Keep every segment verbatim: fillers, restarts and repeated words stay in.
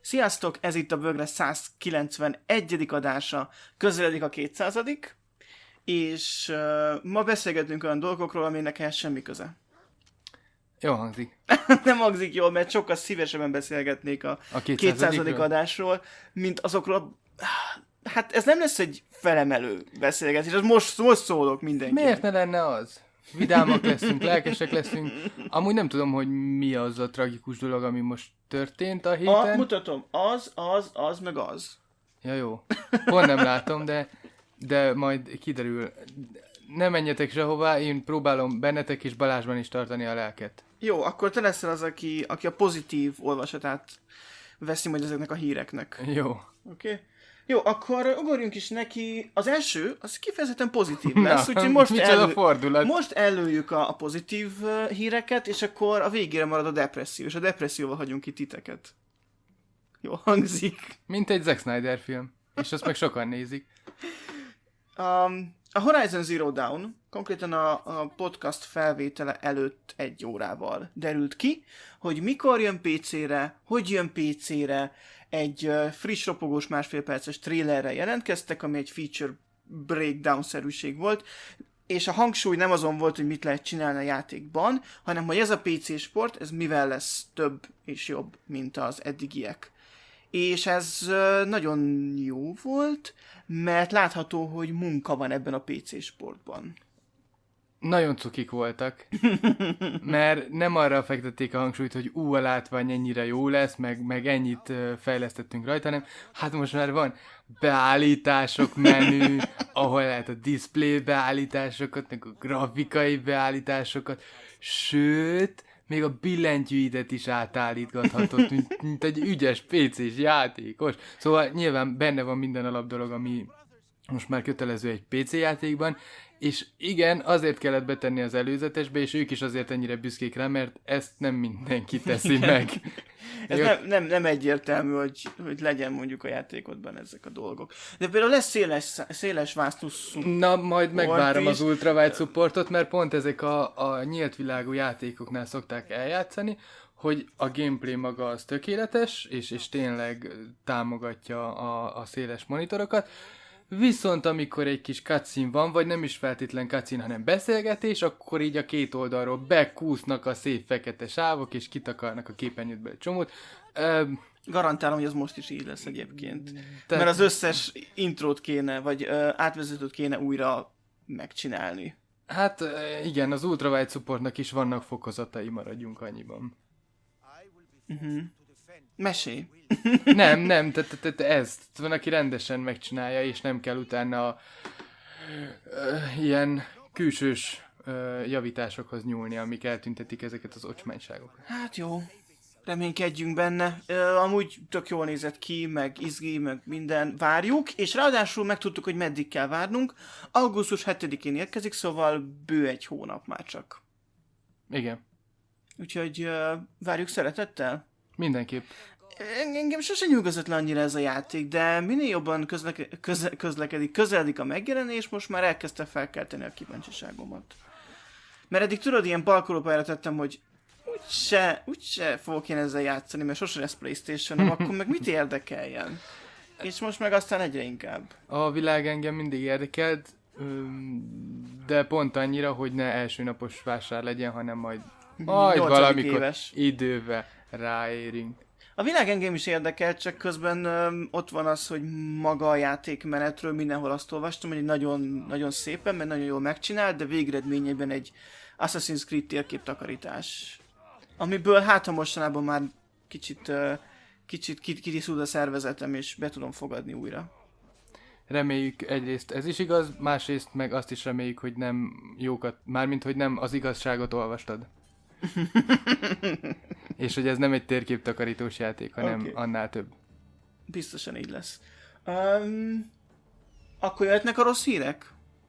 Sziasztok, ez itt a Bögre százkilencvenegyedik adása, közeledik a kétszázadik, és uh, ma beszélgetünk olyan dolgokról, aminek ehhez semmi köze. Jó hangzik. Nem hangzik jól, mert sokkal szívesebben beszélgetnék a, a kétszázadik adásról, mint azokról. Hát ez nem lesz egy felemelő beszélgetés, ez most, most szólok mindenkinek. Miért ne lenne az? Vidámak leszünk, lelkesek leszünk. Amúgy nem tudom, hogy mi az a tragikus dolog, ami most történt a héten. A, mutatom, az, az, az, meg az. Ja, jó. Pont nem látom, de, de majd kiderül. Ne menjetek sehová, én próbálom bennetek és Balázsban is tartani a lelket. Jó, akkor te leszel az, aki, aki a pozitív olvasatát veszi majd ezeknek a híreknek. Jó. Oké. Okay. Jó, akkor ugorjunk is neki. Az első, az kifejezetten pozitív lesz, Na, úgyhogy most, elő, most előjük a, a pozitív uh, híreket, és akkor a végére marad a depresszió, és a depresszióval hagyunk ki titeket. Jó hangzik. Mint egy Zack Snyder film, és azt meg sokan nézik. Um, a Horizon Zero Dawn konkrétan a, a podcast felvétele előtt egy órával derült ki, hogy mikor jön pé cére, hogy jön pé cére, egy uh, friss, ropogós másfél perces trailerre jelentkeztek, ami egy feature breakdown-szerűség volt, és a hangsúly nem azon volt, hogy mit lehet csinálni a játékban, hanem hogy ez a pé cé sport, ez mivel lesz több és jobb, mint az eddigiek. És ez uh, nagyon jó volt, mert látható, hogy munka van ebben a pé cé sportban. Nagyon cukik voltak, mert nem arra fektették a hangsúlyt, hogy ú, a látvány ennyire jó lesz, meg, meg ennyit fejlesztettünk rajta, hanem hát most már van beállítások menü, ahol lehet a display beállításokat, meg a grafikai beállításokat, sőt, még a billentyűidet is átállítgathatott, mint, mint egy ügyes pé cés játékos. Szóval nyilván benne van minden alapdolog, ami most már kötelező egy pé cé játékban, és igen, azért kellett betenni az előzetesbe, és ők is azért ennyire büszkék rá, mert ezt nem mindenki teszi meg. Ez nem, nem, nem egyértelmű, hogy, hogy legyen mondjuk a játékodban ezek a dolgok. De például lesz széles, széles vásztú support. Na, majd megvárom az ultrawide supportot, mert pont ezek a, a nyílt világú játékoknál szokták eljátszani, hogy a gameplay maga az tökéletes, és, és tényleg támogatja a, a széles monitorokat. Viszont amikor egy kis cutscene van, vagy nem is feltétlen cutscene, hanem beszélgetés, akkor így a két oldalról bekúsznak a szép fekete sávok, és kitakarnak a képernyődbe egy csomót. Ö, Garantálom, hogy ez most is így lesz egyébként. Te... Mert az összes intrót kéne, vagy ö, átvezetőt kéne újra megcsinálni. Hát igen, az ultrawide supportnak is vannak fokozatai, maradjunk annyiban. Uh-huh. Mesélj. Nem, nem, tehát ezt van, aki rendesen megcsinálja, és nem kell utána uh, ilyen külsős uh, javításokhoz nyúlni, amik eltüntetik ezeket az ocsmányságokat. Hát jó, reménykedjünk benne. Uh, amúgy tök jól nézett ki, meg izgi, meg minden. Várjuk, és ráadásul megtudtuk, hogy meddig kell várnunk. augusztus hetedikén érkezik, szóval bő egy hónap már csak. Igen. Úgyhogy uh, várjuk szeretettel. Mindenképp. Engem sose nyugodott le annyira ez a játék, de minél jobban közleke, köze, közlekedik, közeledik a megjelenés, most már elkezdte felkelteni a kíváncsiságomat. Mert eddig tudod, ilyen balkolópályára tettem, hogy úgyse, úgyse fogok én ezzel játszani, mert sose lesz PlayStation-om, akkor meg mit érdekeljen? És most meg aztán egyre inkább. A világ engem mindig érdekelt, de pont annyira, hogy ne első napos vásár legyen, hanem majd, majd valamikor éves. Idővel ráérünk. A világ engem is érdekel, csak közben öm, ott van az, hogy maga a játékmenetről mindenhol azt olvastam, hogy nagyon, nagyon szépen, mert nagyon jól megcsinált, de végeredményében egy Assassin's Creed térképtakarítás. Amiből hát, ha mostanában már kicsit, uh, kicsit kitiszult a szervezetem, és be tudom fogadni újra. Reméljük egyrészt ez is igaz, másrészt meg azt is reméljük, hogy nem jókat, mármint hogy nem az igazságot olvastad. És hogy ez nem egy térképtakarítós játék, hanem okay. Annál több. Biztosan így lesz. Um, akkor jöhetnek a rossz hírek?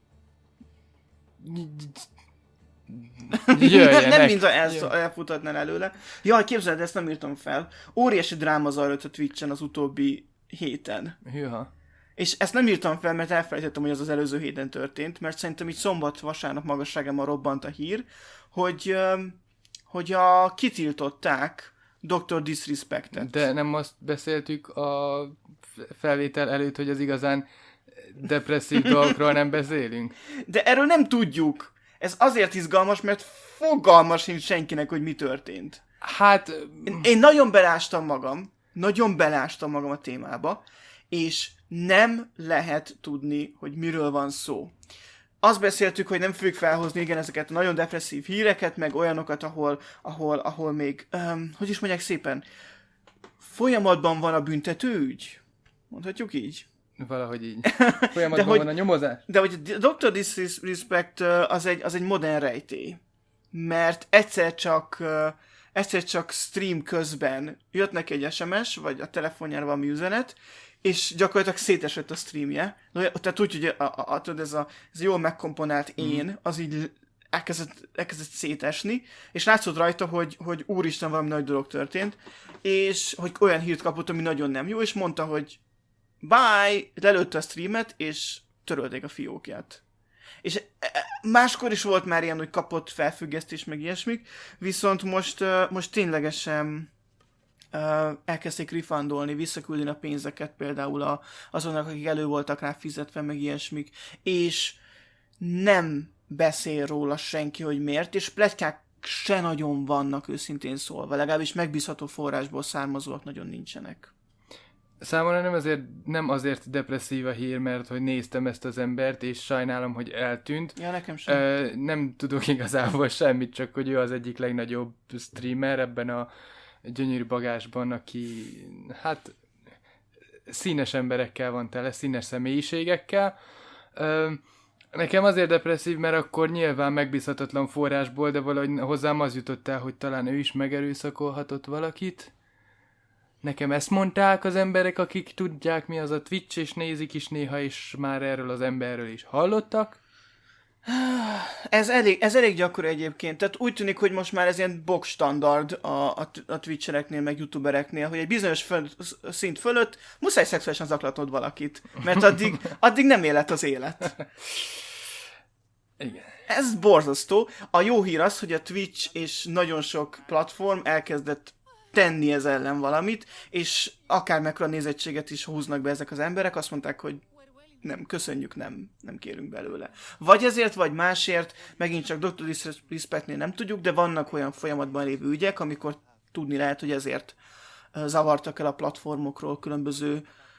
Jöjjenek. Nem mintha elsz- elfutatnál előle. Jaj, képzeld, ezt nem írtam fel. Óriási dráma zajlott a Twitchen az utóbbi héten. Hűha. És ezt nem írtam fel, mert elfelejtettem, hogy az az előző héten történt, mert szerintem így szombat-vasárnap magasságában robbant a hír, hogy... Um, hogy a, kitiltották doktor Disrespectet. De nem azt beszéltük a felvétel előtt, hogy az igazán depresszív dolgokról nem beszélünk? De erről nem tudjuk. Ez azért izgalmas, mert fogalma sincs senkinek, hogy mi történt. Hát... Én, én nagyon belástam magam, nagyon belástam magam a témába, és nem lehet tudni, hogy miről van szó. Azt beszéltük, hogy nem fogjuk felhozni, igen, ezeket a nagyon depresszív híreket, meg olyanokat, ahol, ahol, ahol még, um, hogy is mondják szépen, folyamatban van a büntetőügy. Mondhatjuk így? Valahogy így. Folyamatban hogy, van a nyomozás. De hogy doktor Disrespect az egy, az egy modern rejtély. Mert egyszer csak, egyszer csak stream közben jött neki egy es em es, vagy a telefonjára valami üzenet, és gyakorlatilag szétesett a streamje. Tehát úgy, hogy a, a, a, tudod, ez, a, ez a jól megkomponált én, az így elkezdett, elkezdett szétesni, és látszott rajta, hogy, hogy úristen, valami nagy dolog történt, és hogy olyan hírt kapott, ami nagyon nem jó, és mondta, hogy bye, lelőtte a streamet, és törölték a fiókját. És máskor is volt már ilyen, hogy kapott felfüggesztés, meg ilyesmik, viszont most, most ténylegesen elkezdték refundolni, visszaküldeni a pénzeket például a, azonnak, akik elő voltak rá fizetve, meg ilyesmik, és nem beszél róla senki, hogy miért, és pletykák se nagyon vannak őszintén szólva, legalábbis megbízható forrásból származóak nagyon nincsenek. Számomra nem azért, nem azért depresszív a hír, mert hogy néztem ezt az embert, és sajnálom, hogy eltűnt. Ja, nekem sem. Ö, nem tudok igazából semmit, csak hogy ő az egyik legnagyobb streamer ebben a gyönyörű bagásban, aki hát színes emberekkel van tele, színes személyiségekkel. Ö, nekem azért depresszív, mert akkor nyilván megbízhatatlan forrásból, de valahogy hozzám az jutott el, hogy talán ő is megerőszakolhatott valakit. Nekem ezt mondták az emberek, akik tudják, mi az a Twitch, és nézik is néha, és már erről az emberről is hallottak. Ez elég, ez elég gyakori egyébként. Tehát úgy tűnik, hogy most már ez ilyen box standard a, a, a Twitchereknél, meg youtubereknél, hogy egy bizonyos föl, szint fölött muszáj szexuálisan zaklatnod valakit. Mert addig, addig nem élet az élet. Igen. Ez borzasztó. A jó hír az, hogy a Twitch és nagyon sok platform elkezdett tenni ez ellen valamit, és akármekkora nézettséget is húznak be ezek az emberek, azt mondták, hogy nem, köszönjük, nem, nem kérünk belőle. Vagy ezért, vagy másért, megint csak doktor Disrespectnél nem tudjuk, de vannak olyan folyamatban lévő ügyek, amikor tudni lehet, hogy ezért zavartak el a platformokról különböző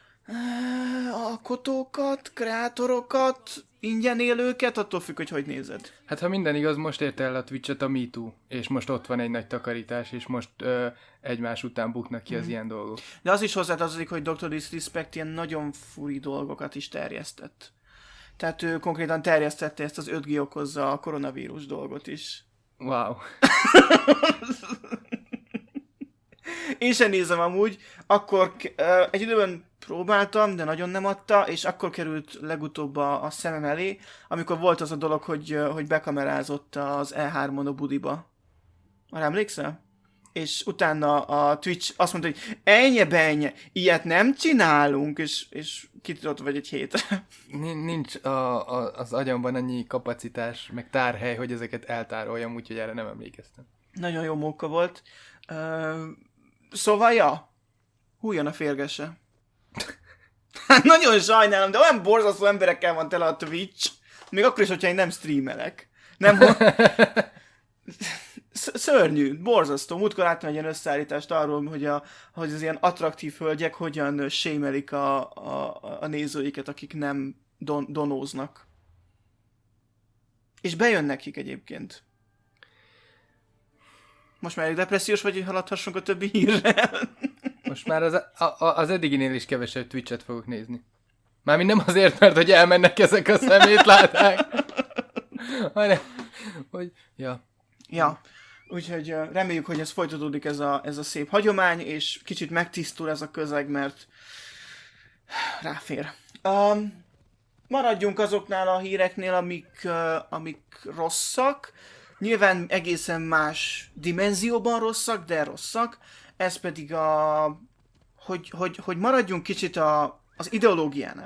alkotókat, kreátorokat, ingyen élőket, attól függ, hogy hogy nézed. Hát ha minden igaz, most ért el a Twitch-et a MeToo, és most ott van egy nagy takarítás, és most ö, egymás után buknak ki az mm. ilyen dolgok. De az is hozzátartozik, hogy doktor Disrespect ilyen nagyon furi dolgokat is terjesztett. Tehát ő konkrétan terjesztette ezt az öt G okozza a koronavírus dolgot is. Wow. Én sem nézem amúgy, akkor uh, egy időben próbáltam, de nagyon nem adta, és akkor került legutóbb a, a szemem elé, amikor volt az a dolog, hogy, uh, hogy bekamerázott az E hármon a budiba. Arra emlékszel? És utána a Twitch azt mondta, hogy ennyi benye, ilyet nem csinálunk, és, és kitiltott vagy egy hétre. Nincs a, a, az agyamban annyi kapacitás, meg tárhely, hogy ezeket eltároljam, úgyhogy erre nem emlékeztem. Nagyon jó móka volt. Uh, szóval, ja, hújjon a férgese. Hát nagyon sajnálom, de olyan borzasztó emberekkel van tele a Twitch, még akkor is, hogyha én nem streamelek. Nem, szörnyű, borzasztó. Múltkor láttam egy ilyen összeállítást arról, hogy, a, hogy az ilyen attraktív hölgyek hogyan sémelik a, a, a nézőiket, akik nem don, donóznak. És bejön nekik egyébként. Most már egy depressziós vagy, hogy haladhassunk a többi hírrel. Most már az, a, a, az eddiginél is kevesebb Twitch-et fogok nézni. Mármint nem azért, mert hogy elmennek ezek a szemétláták, hanem, hogy, ja. Ja, úgyhogy reméljük, hogy ez folytatódik ez a, ez a szép hagyomány, és kicsit megtisztul ez a közeg, mert ráfér. Um, maradjunk azoknál a híreknél, amik, uh, amik rosszak. Nyilván egészen más dimenzióban rosszak, de rosszak. Ez pedig a... Hogy, hogy, hogy maradjunk kicsit a, az ideológiánál.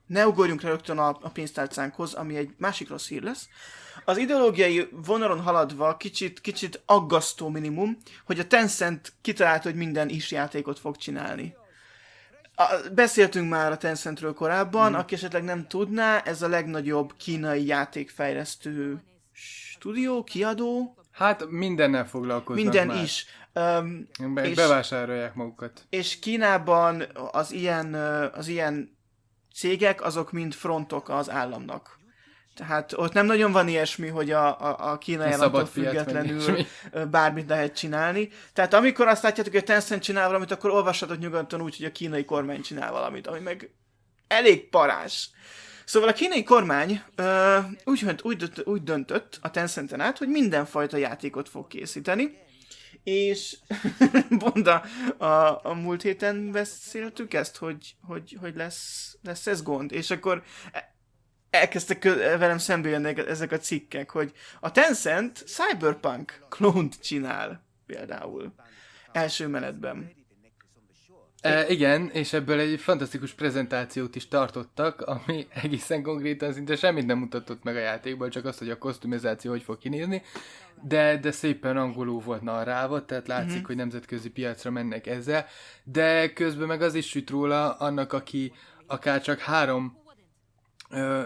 ne ugorjunk rá rögtön a, a pénztárcánkhoz, ami egy másik rossz hír lesz. Az ideológiai vonalon haladva kicsit, kicsit aggasztó minimum, hogy a Tencent kitalálta, hogy minden is játékot fog csinálni. A, beszéltünk már a Tencentről korábban, mm. aki esetleg nem tudná, ez a legnagyobb kínai játékfejlesztő stúdió, kiadó. Hát mindennel foglalkoznak Minden már. is. Um, Be- és, bevásárolják magukat. És Kínában az ilyen, az ilyen cégek, azok mind frontok az államnak. Tehát ott nem nagyon van ilyesmi, hogy a, a, a kínai államtól függetlenül bármit lehet csinálni. Tehát amikor azt látjátok, hogy a Tencent csinál valamit, akkor olvassatok nyugodtan úgy, hogy a kínai kormány csinál valamit, ami meg elég parás. Szóval a kínai kormány ö, úgy, úgy, úgy döntött a Tencenten át, hogy mindenfajta játékot fog készíteni, és Bonda, a, a múlt héten beszéltük ezt, hogy, hogy, hogy lesz, lesz ez gond, és akkor elkezdtek velem szembe jönni ezek a cikkek, hogy a Tencent Cyberpunk klónt csinál például első menetben. E, igen, és ebből egy fantasztikus prezentációt is tartottak, ami egészen konkrétan szinte semmit nem mutatott meg a játékból, csak azt, hogy a kosztumizáció hogy fog kinézni, de, de szépen angolul volt narrálva, tehát látszik, mm-hmm. hogy nemzetközi piacra mennek ezzel, de közben meg az is süt róla annak, aki akár csak három ö,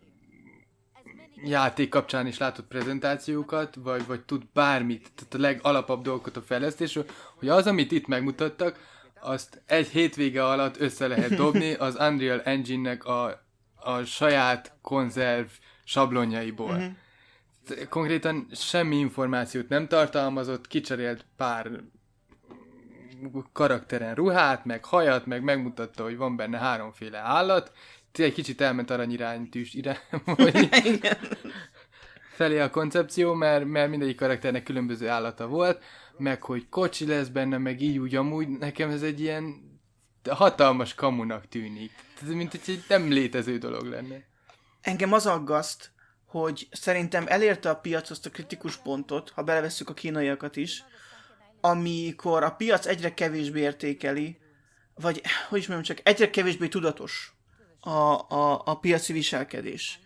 játék kapcsán is látott prezentációkat, vagy, vagy tud bármit, tehát a legalapabb dolgokat a fejlesztésről, hogy az, amit itt megmutattak, azt egy hétvége alatt össze lehet dobni az Unreal Engine-nek a, a saját konzerv sablonjaiból. Mm-hmm. Konkrétan semmi információt nem tartalmazott, kicserélt pár karakteren ruhát, meg hajat, meg megmutatta, hogy van benne háromféle állat. Egy kicsit elment aranyiránytűs irány, felé a koncepció, mert, mert mindegyik karakternek különböző állata volt, meg hogy kocsi lesz benne, meg így úgy amúgy, nekem ez egy ilyen hatalmas kamunak tűnik. Ez mint hogy egy nem létező dolog lenne. Engem az aggaszt, hogy szerintem elérte a piac azt a kritikus pontot, ha belevesszük a kínaiakat is, amikor a piac egyre kevésbé értékeli, vagy hogy is mondjam, csak egyre kevésbé tudatos a, a, a piaci viselkedés.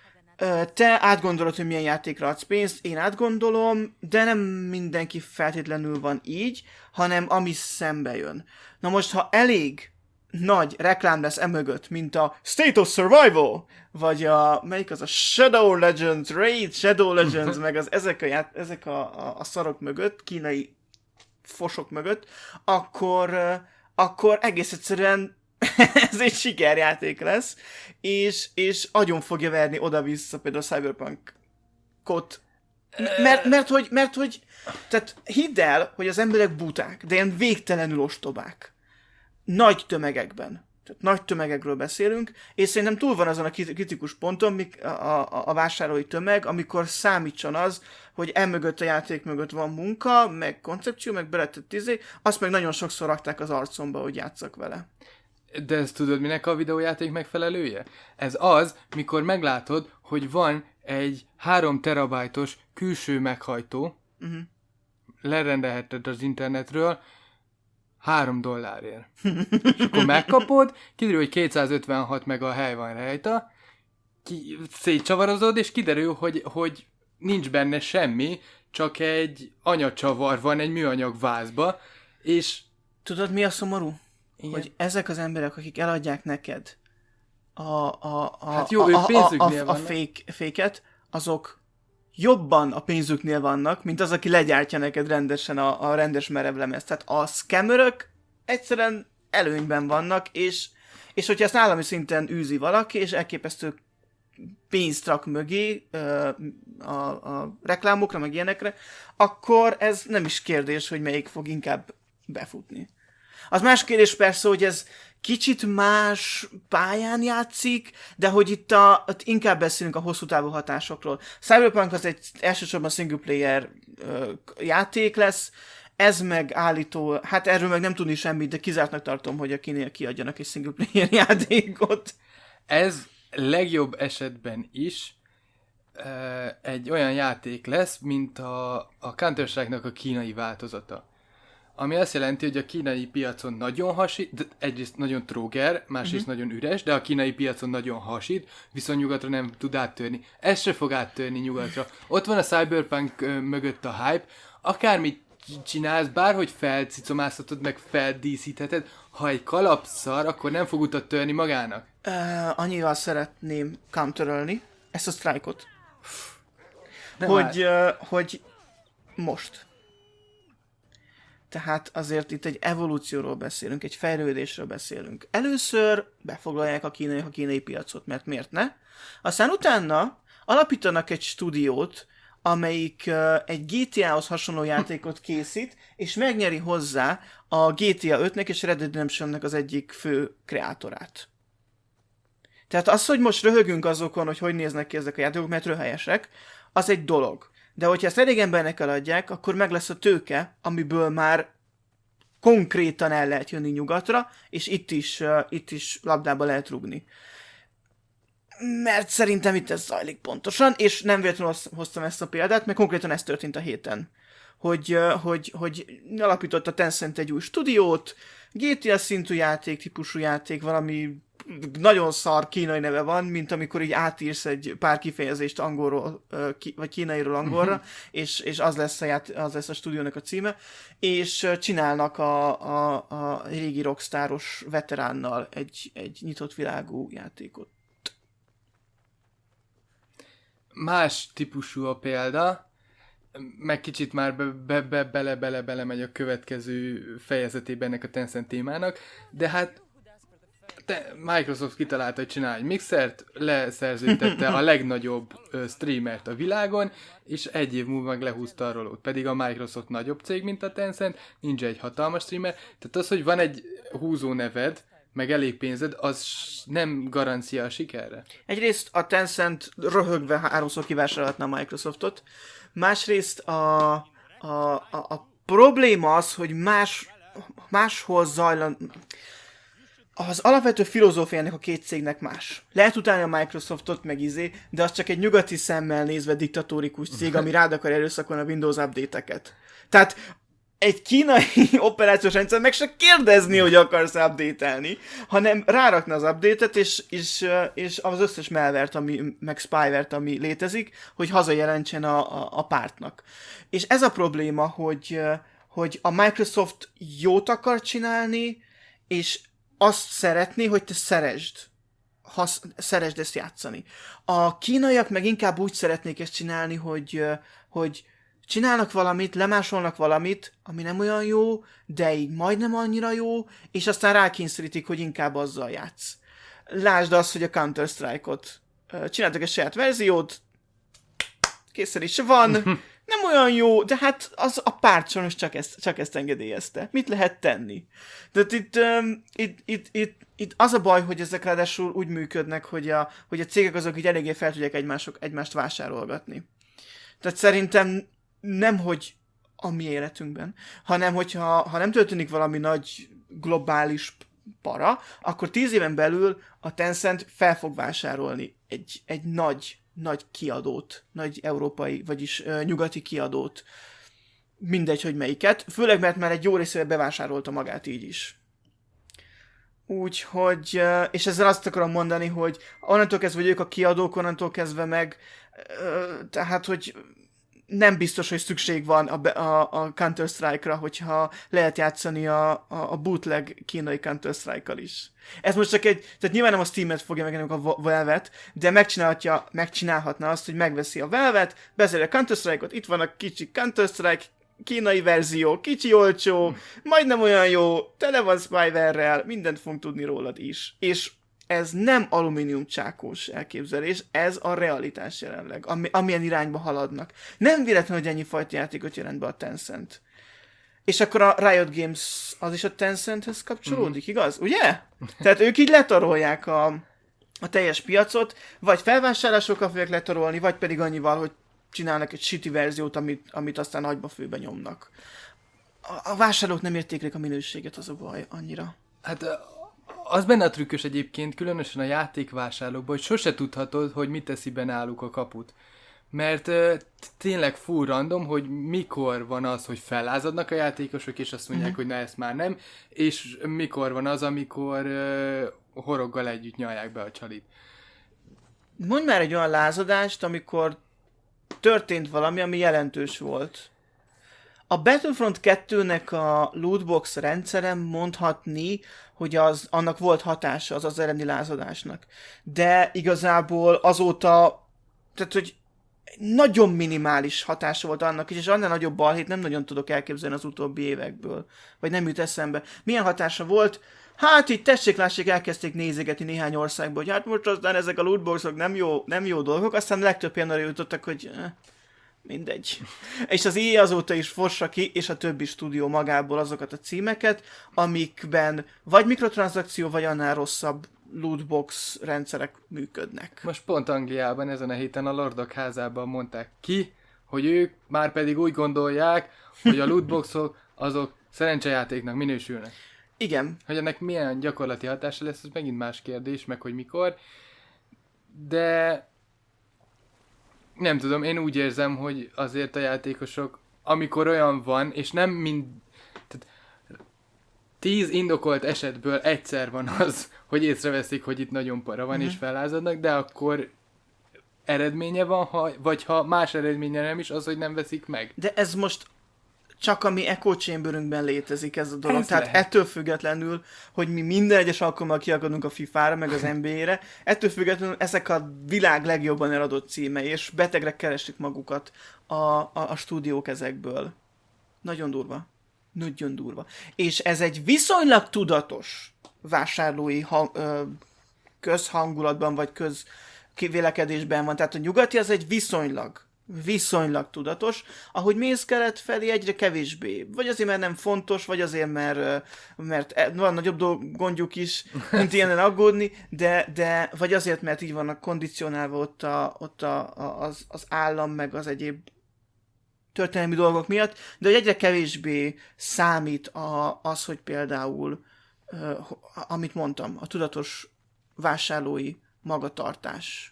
Te átgondolod, hogy milyen játékra adsz pénzt, én átgondolom, de nem mindenki feltétlenül van így, hanem ami szembe jön. Na most, ha elég nagy reklám lesz emögött, mint a State of Survival, vagy a, melyik az a Shadow Legends, Raid Shadow Legends, meg az, ezek, a, ját, ezek a, a, a szarok mögött, kínai fosok mögött, akkor, akkor egész egyszerűen ez egy sikerjáték lesz, és, és agyon fogja verni oda-vissza például a Cyberpunk-ot. Mert, mert, hogy, mert hogy, tehát hidd el, hogy az emberek buták, de ilyen végtelenül ostobák. Nagy tömegekben. Tehát nagy tömegekről beszélünk, és szerintem túl van azon a kritikus ponton, a, a, a vásárlói tömeg, amikor számítson az, hogy emögött a játék mögött van munka, meg koncepció, meg beletett izé, azt meg nagyon sokszor rakták az arcomba, hogy játsszak vele. De ezt tudod, minek a videójáték megfelelője? Ez az, mikor meglátod, hogy van egy három terabájtos külső meghajtó, uh-huh. lerendelheted az internetről, három dollárért. És akkor megkapod, kiderül, hogy kétszázötvenhat meg a hely van rajta, ki, szétcsavarozod, és kiderül, hogy, hogy nincs benne semmi, csak egy anyacsavar van egy műanyag vázba, és... Tudod, mi a szomorú? Igen. Hogy ezek az emberek, akik eladják neked a, a, a, hát jó, a, a, a, a, a fake, fake-et, azok jobban a pénzüknél vannak, mint az, aki legyártja neked rendesen a, a rendes merevlemezt. Tehát a scammerök egyszerűen előnyben vannak, és, és hogyha ezt állami szinten űzi valaki, és elképesztő pénzt rak mögé a, a reklámokra, meg ilyenekre, akkor ez nem is kérdés, hogy melyik fog inkább befutni. Az más kérdés persze, hogy ez kicsit más pályán játszik, de hogy itt, a, itt inkább beszélünk a hosszú távú hatásokról. Cyberpunk az egy elsősorban single player ö, játék lesz, ez meg állító, hát erről meg nem tudni semmit, de kizártnak tartom, hogy a kinél kiadjanak egy single player játékot. Ez legjobb esetben is ö, egy olyan játék lesz, mint a, a Counter-Strike-nak a kínai változata. ami azt jelenti, hogy a kínai piacon nagyon hasít, de egyrészt nagyon tróger, másrészt uh-huh. nagyon üres, de a kínai piacon nagyon hasít, viszont nyugatra nem tud áttörni. Ez se fog áttörni nyugatra. Ott van a Cyberpunk ö, mögött a hype, akármit csinálsz, bárhogy felcicomáztatod, meg feldíszítheted, ha egy kalap szar, akkor nem fog utat törni magának. Uh, annyival szeretném counterölni ezt a sztrájkot, hogy, uh, hogy most. Tehát azért itt egy evolúcióról beszélünk, egy fejlődésről beszélünk. Először befoglalják a kínai, a kínai piacot, mert miért ne? Aztán utána alapítanak egy stúdiót, amelyik uh, egy gé té á-hoz hasonló játékot készít, és megnyeri hozzá a gé té á ötnek és Red Dead Redemptionnek az egyik fő kreátorát. Tehát az, hogy most röhögünk azokon, hogy hogy néznek ki ezek a játékok, mert röhelyesek, az egy dolog. De hogyha ezt elég embernek eladják, akkor meg lesz a tőke, amiből már konkrétan el lehet jönni nyugatra, és itt is, uh, itt is labdába lehet rúgni. Mert szerintem itt ez zajlik pontosan, és nem véletlenül hoztam ezt a példát, mert konkrétan ez történt a héten. Hogy, uh, hogy, hogy alapított a Tencent egy új stúdiót, gé té á szintű játék, típusú játék, valami nagyon szar kínai neve van, mint amikor így átírsz egy pár kifejezést angolról, vagy kínairól angolra, uh-huh. és, és az, lesz a ját, az lesz a stúdiónak a címe, és csinálnak a, a, a régi rockstáros veteránnal egy, egy nyitott világú játékot. Más típusú a példa, meg kicsit már bele-bele-bele be, megy a következő fejezetében ennek a Tencent témának, de hát te, Microsoft kitalálta, hogy csinálj egy mixert, leszerződtette a legnagyobb ö, streamert a világon, és egy év múlva meg lehúzta a rolót. Pedig a Microsoft nagyobb cég, mint a Tencent, nincs egy hatalmas streamer. Tehát az, hogy van egy húzó neved, meg elég pénzed, az nem garancia a sikerre. Egyrészt a Tencent röhögve háromszor kivásárolhatna a Microsoftot, másrészt a, a, a, a probléma az, hogy más, máshol zajlan... Az alapvető filozófiának a két cégnek más. Lehet utálni a Microsoftot, meg izé, de az csak egy nyugati szemmel nézve diktatórikus cég, ami rád akar erőszakolni a Windows update-eket. Tehát egy kínai operációs rendszer meg se kérdezni, hogy akarsz update-elni, hanem rárakna az update-et, és, és, és az összes malware-t, ami, meg spyware-t, ami létezik, hogy hazajelentsen a, a, a pártnak. És ez a probléma, hogy, hogy a Microsoft jót akar csinálni, és azt szeretné, hogy te szeresd. Hasz, szeresd ezt játszani. A kínaiak meg inkább úgy szeretnék ezt csinálni, hogy, hogy csinálnak valamit, lemásolnak valamit, ami nem olyan jó, de így majdnem annyira jó, és aztán rákényszerítik, hogy inkább azzal játsz. Lásd azt, hogy a Counter-Strike-ot csináltak egy saját verziót, készen is van, nem olyan jó, de hát az a párt sajnos csak ezt, csak ezt engedélyezte. Mit lehet tenni? Tehát itt, um, itt, itt, itt, itt az a baj, hogy ezek ráadásul úgy működnek, hogy a, hogy a cégek azok így eléggé fel tudják egymások, egymást vásárolgatni. Tehát szerintem nem, hogy a mi életünkben, hanem hogyha ha nem történik valami nagy globális para, akkor tíz éven belül a Tencent fel fog vásárolni egy, egy nagy nagy kiadót, nagy európai, vagyis uh, nyugati kiadót, mindegy, hogy melyiket, főleg, mert már egy jó részével bevásárolta magát így is. Úgyhogy, uh, és ezzel azt akarom mondani, hogy onnantól kezdve, hogy ők a kiadók, onnantól kezdve meg, uh, tehát, hogy nem biztos, hogy szükség van a, a, a Counter-Strike-ra, hogyha lehet játszani a, a, a bootleg kínai Counter-Strike-kal is. Ez most csak egy, tehát nyilván nem a Steam-et fogja megenni a Valve-et, de megcsinálhatja, megcsinálhatna azt, hogy megveszi a Valve-et, bezeli a Counter-Strike-ot, itt van a kicsi Counter-Strike, kínai verzió, kicsi olcsó, majdnem olyan jó, tele van spyware-rel, mindent fogunk tudni rólad is. És ez nem alumínium csákós elképzelés, ez a realitás jelenleg, ami, amilyen irányba haladnak. Nem véletlen, hogy ennyi fajta játékot jelent be a Tencent. És akkor a Riot Games az is a Tencenthez kapcsolódik, mm-hmm. igaz? Ugye? Tehát ők így letarolják a, a teljes piacot, vagy felvásárlásokkal fogják letarolni, vagy pedig annyival, hogy csinálnak egy shitty verziót, amit, amit aztán nagyba főbe nyomnak. A, a vásárlók nem értékelik a minőséget, az a baj annyira. Hát az benne a trükkös egyébként, különösen a játékvásárlókban, hogy sose tudhatod, hogy mit teszi be náluk a kaput. mert uh, tényleg full random, hogy mikor van az, hogy fellázadnak a játékosok, és azt mondják, mm. hogy na ezt már nem, és mikor van az, amikor uh, horoggal együtt nyalják be a csalit. Mondj már egy olyan lázadást, amikor történt valami, ami jelentős volt. A Battlefront kettőnek a lootbox rendszerem mondhatni, hogy az, annak volt hatása az az eredeti lázadásnak. De igazából azóta, tehát hogy nagyon minimális hatása volt annak is, és annál nagyobb balhét nem nagyon tudok elképzelni az utóbbi évekből. Vagy nem jut eszembe. Milyen hatása volt? Hát így tessék-lássék elkezdték nézegetni néhány országból, hogy hát most aztán ezek a lootboxok nem jó, nem jó dolgok, aztán legtöbb ilyen arra jutottak, hogy eh, mindegy. És az i á azóta is fossa ki, és a többi stúdió magából azokat a címeket, amikben vagy mikrotranszakció, vagy annál rosszabb lootbox rendszerek működnek. Most pont Angliában ezen a héten a Lordok házában mondták ki, hogy ők már pedig úgy gondolják, hogy a lootboxok azok szerencsejátéknak minősülnek. Igen. Hogy ennek milyen gyakorlati hatása lesz, ez megint más kérdés, meg hogy mikor. De nem tudom, én úgy érzem, hogy azért a játékosok, amikor olyan van, és nem mind... Tehát tíz indokolt esetből egyszer van az, hogy észreveszik, hogy itt nagyon para van, mm-hmm. és fellázadnak, de akkor eredménye van, ha, vagy ha más eredménye nem is, az, hogy nem veszik meg. De ez most csak a mi echo chamberünkben létezik ez a dolog. Ez Tehát lehet. ettől függetlenül, hogy mi minden egyes alkalommal kiakadunk a fifára, meg az en bé á-re, ettől függetlenül ezek a világ legjobban eladott címei, és betegre keresik magukat a, a, a stúdiók ezekből. Nagyon durva. Nagyon durva. És ez egy viszonylag tudatos vásárlói ha, ö, közhangulatban, vagy közvélekedésben van. Tehát a nyugati az egy viszonylag viszonylag tudatos, ahogy mész kelet felé egyre kevésbé. Vagy azért, mert nem fontos, vagy azért, mert, mert van nagyobb dolg, gondjuk is, mint ilyenen aggódni, de, de vagy azért, mert így vannak kondicionálva ott, a, ott a, a, az, az állam, meg az egyéb történelmi dolgok miatt, de hogy egyre kevésbé számít a, az, hogy például, amit mondtam, a tudatos vásárlói magatartás.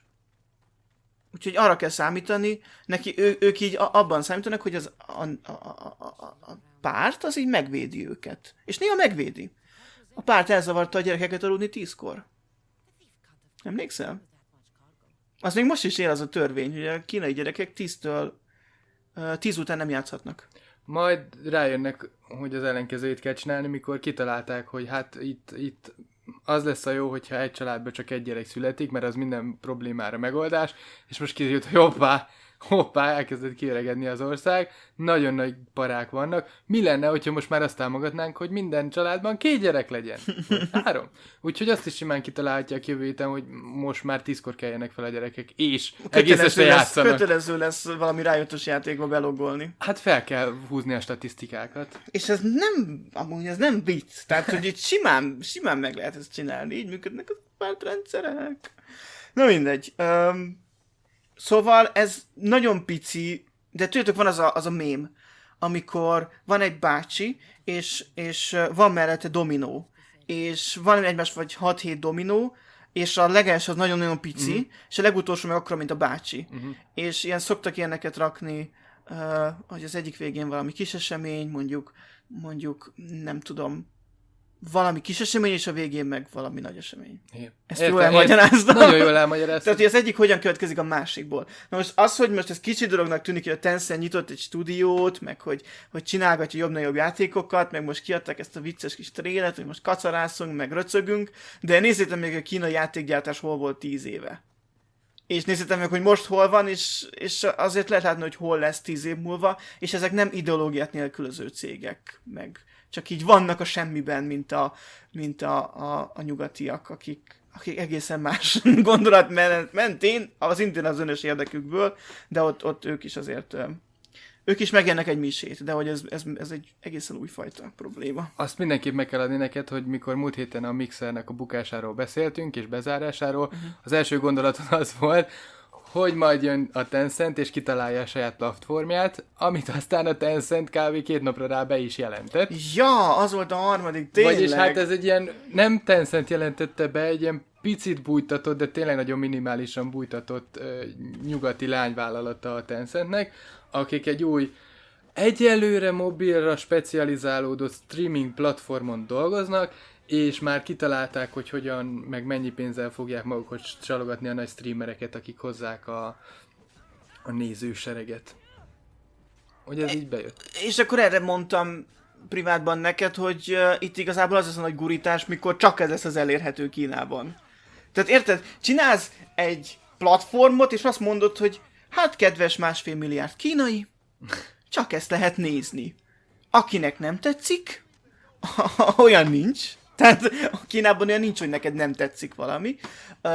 Úgyhogy arra kell számítani, neki, ő, ők így abban számítanak, hogy az, a, a, a, a párt az így megvédi őket. És néha megvédi. A párt elzavarta a gyerekeket aludni tízkor. Emlékszel? Az még most is él az a törvény, hogy a kínai gyerekek tíztől tíz után nem játszhatnak. Majd rájönnek, hogy az ellenkezőjét kell csinálni, mikor kitalálták, hogy hát itt, itt az lesz a jó, hogyha egy családban csak egy gyerek születik, mert az minden problémára megoldás, és most kiderült, hogy hoppá, hoppá, elkezdett kiöregedni az ország, nagyon nagy parák vannak. Mi lenne, hogyha most már azt támogatnánk, hogy minden családban két gyerek legyen? Vagy három. Úgyhogy azt is simán kitalálhatják jövő héten, hogy most már tízkor keljenek fel a gyerekek, és egész este játszanak. Kötelező lesz valami rájöttös játékba belogolni. Hát fel kell húzni a statisztikákat. És ez nem, amúgy ez nem vicc. Tehát, hogy itt simán, simán meg lehet ezt csinálni. Így működnek a pártrendszerek. Na mindegy. Um, Szóval ez nagyon pici, de tudjátok, van az a, az a mém, amikor van egy bácsi, és, és van mellette dominó, és van egymás vagy hat-hét dominó, és a legelső az nagyon-nagyon pici, uh-huh. és a legutolsó meg akkora, mint a bácsi. Uh-huh. És ilyen szoktak ilyeneket rakni, uh, hogy az egyik végén valami kis esemény, mondjuk, mondjuk, nem tudom, valami kis esemény, és a végén meg valami nagy esemény. Igen. Ezt értem, jól elmagyaráztam. Nagyon jól elmagyaráztam. Tehát, hogy az egyik hogyan következik a másikból. Na most az, hogy most ez kicsi dolognak tűnik, hogy a Tencent nyitott egy stúdiót, meg hogy, hogy csinálgatja jobb-nagyobb játékokat, meg most kiadták ezt a vicces kis trélet, hogy most kacarászunk, meg röcögünk, de nézzétek meg, a kínai játékgyártás hol volt tíz éve. És nézzétek meg, hogy most hol van, és, és azért lehet látni, hogy hol lesz tíz év múlva, és ezek nem ideológiát nélkülöző cégek, meg csak így vannak a semmiben, mint a, mint a, a, a nyugatiak, akik, akik egészen más gondolat mentén, az intén az önös érdekükből, de ott, ott ők is azért, ők is megjelennek egy misét, de hogy ez, ez, ez egy egészen újfajta probléma. Azt mindenképp meg kell adni neked, hogy mikor múlt héten a Mixernek a bukásáról beszéltünk, és bezárásáról, uh-huh. az első gondolatod az volt, hogy majd jön a Tencent, és kitalálja a saját platformját, amit aztán a Tencent kb. Két napra rá be is jelentett. Ja, az volt a harmadik, tényleg. Vagyis hát ez egy ilyen, nem Tencent jelentette be, egy ilyen picit bújtatott, de tényleg nagyon minimálisan bújtatott ö, nyugati lányvállalata a Tencentnek, akik egy új, egyelőre mobilra specializálódott streaming platformon dolgoznak, és már kitalálták, hogy hogyan, meg mennyi pénzzel fogják magukhoz csalogatni a nagy streamereket, akik hozzák a, a nézősereget. Hogy ez így bejött. És akkor erre mondtam privátban neked, hogy uh, itt igazából az lesz a nagy gurítás, mikor csak ez lesz az elérhető Kínában. Tehát érted? Csinálsz egy platformot, és azt mondod, hogy hát kedves másfél milliárd kínai, csak ezt lehet nézni. Akinek nem tetszik, olyan nincs. Tehát a Kínában olyan nincs, hogy neked nem tetszik valami. Uh,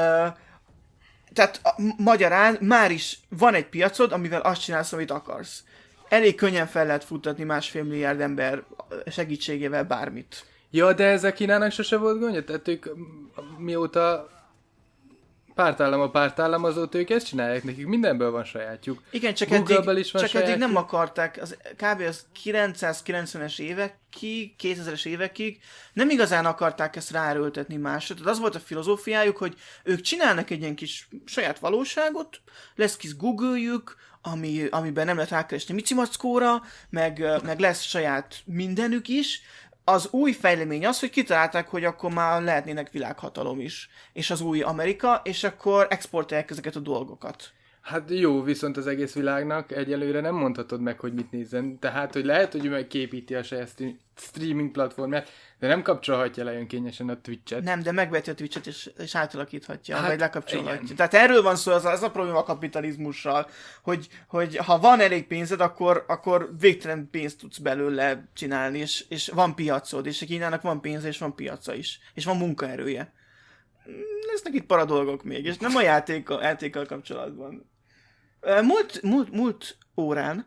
tehát a, magyarán már is van egy piacod, amivel azt csinálsz, amit akarsz. Elég könnyen fel lehet futtatni másfél milliárd ember segítségével bármit. Ja, de ezzel Kínának sose volt gondja? Tehát ők mióta pártállam a pártállam, azóta ők ezt csinálják, nekik mindenből van sajátjuk. Igen, csak eddig, is van csak sajátjuk. eddig nem akarták, az, kb. Az kilencszázkilencvenes évekig, kétezres évekig nem igazán akarták ezt ráerőltetni másra. Tehát az volt a filozófiájuk, hogy ők csinálnak egy ilyen kis saját valóságot, lesz kis Google-jük, ami, amiben nem lehet rákeresni micimackóra, meg, meg lesz saját mindenük is. Az új fejlemény az, hogy kitalálták, hogy akkor már lehetnének világhatalom is. És az új Amerika, és akkor exportálják ezeket a dolgokat. Hát jó, viszont az egész világnak egyelőre nem mondhatod meg, hogy mit nézzen. Tehát, hogy lehet, hogy ő megképíti a saját streaming platformját, de nem kapcsolhatja le önkényesen a Twitch-et. Nem, de megveti a Twitch-et, és, és átalakíthatja, hát, vagy lekapcsolhatja. Igen. Tehát erről van szó, az a, az a probléma a kapitalizmussal, hogy, hogy ha van elég pénzed, akkor, akkor végtelen pénzt tudsz belőle csinálni, és, és van piacod, és a Kínának van pénze, és van piaca is, és van munkaerője. Lesznek itt para dolgok még, és nem a játékkal, játékkal kapcsolatban. Múlt, múlt, múlt órán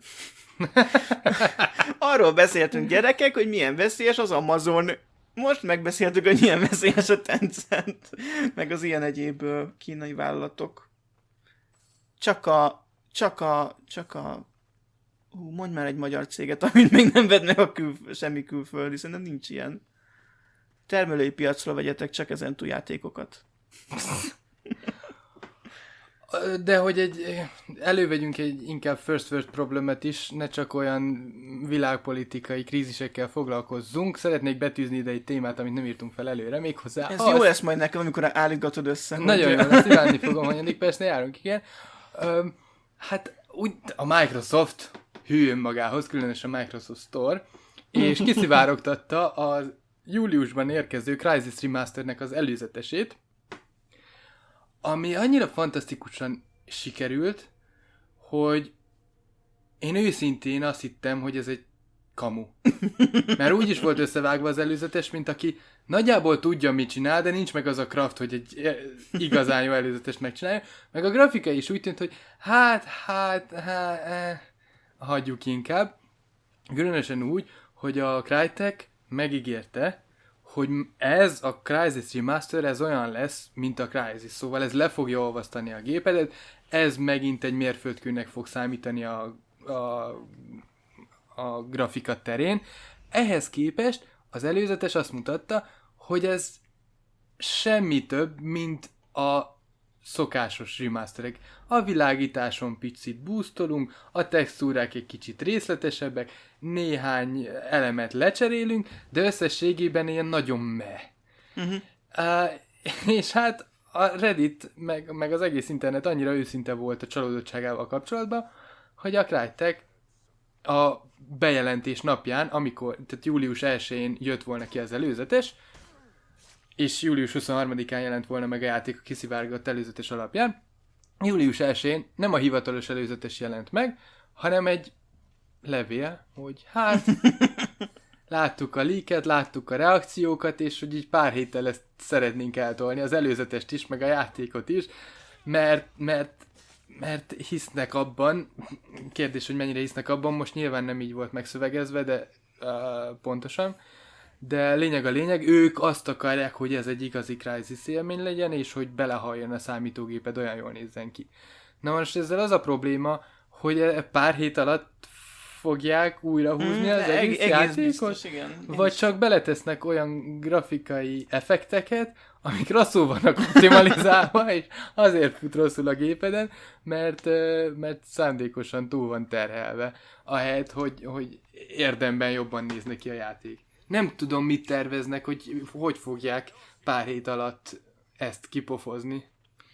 arról beszéltünk, gyerekek, hogy milyen veszélyes az Amazon. Most megbeszéltük, hogy milyen veszélyes a Tencent, meg az ilyen egyéb kínai vállalatok. Csak a, csak a, csak a, hú, mondj már egy magyar céget, amit még nem vednek a kül, semmi külföldi, szerintem nincs ilyen. Termelői piacra vegyetek csak ezen túl játékokat. De hogy egy, elővegyünk egy inkább first world problémát is, ne csak olyan világpolitikai krízisekkel foglalkozzunk. Szeretnék betűzni ide egy témát, amit nem írtunk fel előre, méghozzá Ez az... jó lesz majd nekem, amikor állítgatod össze. Nagyon jó, ezt imádni fogom, hanyadik percnél járunk, igen. Ö, hát úgy a Microsoft hű önmagához, különösen a Microsoft Store, és kiszivárogtatta az júliusban érkező Crysis Remasternek az előzetesét, ami annyira fantasztikusan sikerült, hogy én őszintén azt hittem, hogy ez egy kamu. Mert úgy is volt összevágva az előzetes, mint aki nagyjából tudja, mit csinál, de nincs meg az a craft, hogy egy igazán jó előzetest megcsinálja. Meg a grafika is úgy tűnt, hogy hát, hát, hát, eh, hagyjuk inkább. Különösen úgy, hogy a Crytek megígérte, hogy ez a Crysis Remaster, ez olyan lesz, mint a Crysis. Szóval ez le fogja olvasztani a gépedet, ez megint egy mérföldkőnek fog számítani a, a, a grafika terén. Ehhez képest az előzetes azt mutatta, hogy ez semmi több, mint a szokásos remasterek. A világításon picit boostolunk, a textúrák egy kicsit részletesebbek, néhány elemet lecserélünk, de összességében ilyen nagyon meh. Uh-huh. Uh, és hát a Reddit, meg, meg az egész internet annyira őszinte volt a csalódottságával kapcsolatban, hogy a Crytek a bejelentés napján, amikor, tehát július elsején jött volna ki az előzetes, és július huszonharmadikán jelent volna meg a játék a kiszivárgott előzetes alapján. július elsején nem a hivatalos előzetes jelent meg, hanem egy levél, hogy hát láttuk a leaket, láttuk a reakciókat, és hogy így pár héttel ezt szeretnénk eltolni, az előzetest is, meg a játékot is, mert, mert, mert hisznek abban, kérdés, hogy mennyire hisznek abban, most nyilván nem így volt megszövegezve, de uh, pontosan, de lényeg a lényeg, ők azt akarják, hogy ez egy igazi Crysis élmény legyen, és hogy belehalljon a számítógéped, olyan jól nézzen ki. Na most ezzel az a probléma, hogy pár hét alatt fogják újra húzni Mm, az egész, egész játékot, biztos, igen. vagy csak beletesznek olyan grafikai effekteket, amik rosszul vannak optimalizálva, és azért fut rosszul a gépeden, mert, mert szándékosan túl van terhelve, ahelyett, hogy, hogy érdemben jobban néz neki a játék. Nem tudom, mit terveznek, hogy hogy fogják pár hét alatt ezt kipofozni.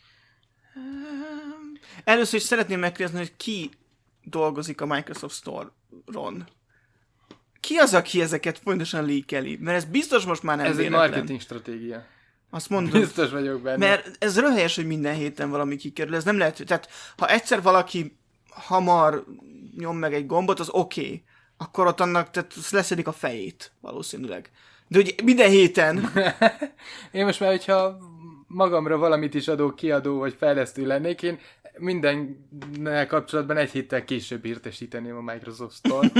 Először is szeretném megkérdezni, hogy ki dolgozik a Microsoft Store-on. Ki az, aki ezeket pontosan leakeli? Mert ez biztos most már nem Ez véletlen. egy marketing stratégia. Azt mondom. Biztos vagyok benne. Mert ez röhelyes, hogy minden héten valami kikerül. Ez nem lehet. Tehát, ha egyszer valaki hamar nyom meg egy gombot, az oké. Okay. Akkor ott annak tehát leszedik a fejét, valószínűleg. De hogy minden héten... Én most már, hogyha magamra valamit is adó, kiadó vagy fejlesztő lennék, én mindennel kapcsolatban egy héttel később értesíteném a Microsoft Store.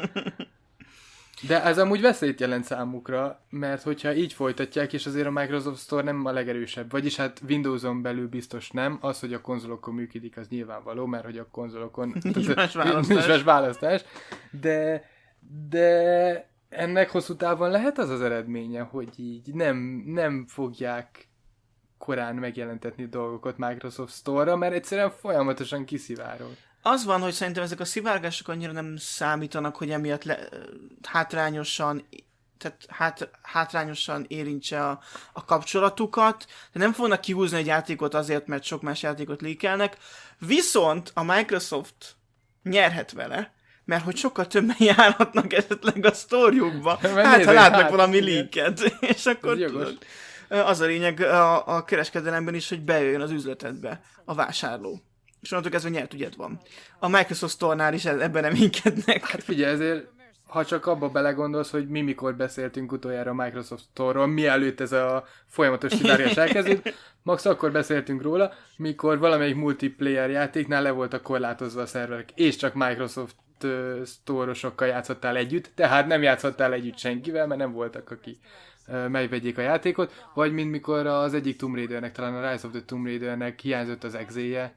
De ez amúgy veszélyt jelent számukra, mert hogyha így folytatják, és azért a Microsoft Store nem a legerősebb, vagyis hát Windowson belül biztos nem, az, hogy a konzolokon működik, az nyilvánvaló, mert hogy a konzolokon nincs más választás. Nincs más választás. De, de ennek hosszú távon lehet az az eredménye, hogy így nem, nem fogják korán megjelentetni dolgokat Microsoft Store-ra, mert egyszerűen folyamatosan kiszivárol. Az van, hogy szerintem ezek a szivárgások annyira nem számítanak, hogy emiatt le, hátrányosan, tehát hát, hátrányosan érintse a, a kapcsolatukat, de nem fognak kihúzni egy játékot azért, mert sok más játékot leakelnek, viszont a Microsoft nyerhet vele, mert hogy sokkal többen járhatnak esetleg a sztorjukba, hát ha látnak valami leaket, és akkor tudod, az a lényeg a, a kereskedelemben is, hogy bejöjjön az üzletedbe a vásárló. És onnantól kezdve nyert ügyed van. A Microsoft Store-nál is ebben reménykednek. Hát figyelj, ezért, ha csak abba belegondolsz, hogy mi mikor beszéltünk utoljára a Microsoft Store-ról, mielőtt ez a folyamatos szivárgás elkezdődött, max akkor beszéltünk róla, mikor valamelyik multiplayer játéknál le voltak korlátozva a szerverek, és csak Microsoft uh, Store-osokkal játszottál együtt, tehát nem játszhattál együtt senkivel, mert nem voltak, akik uh, megvegyék a játékot, vagy mint mikor az egyik Tomb Raidernek, talán a Rise of the Tomb Raidernek hiányzott az exéje,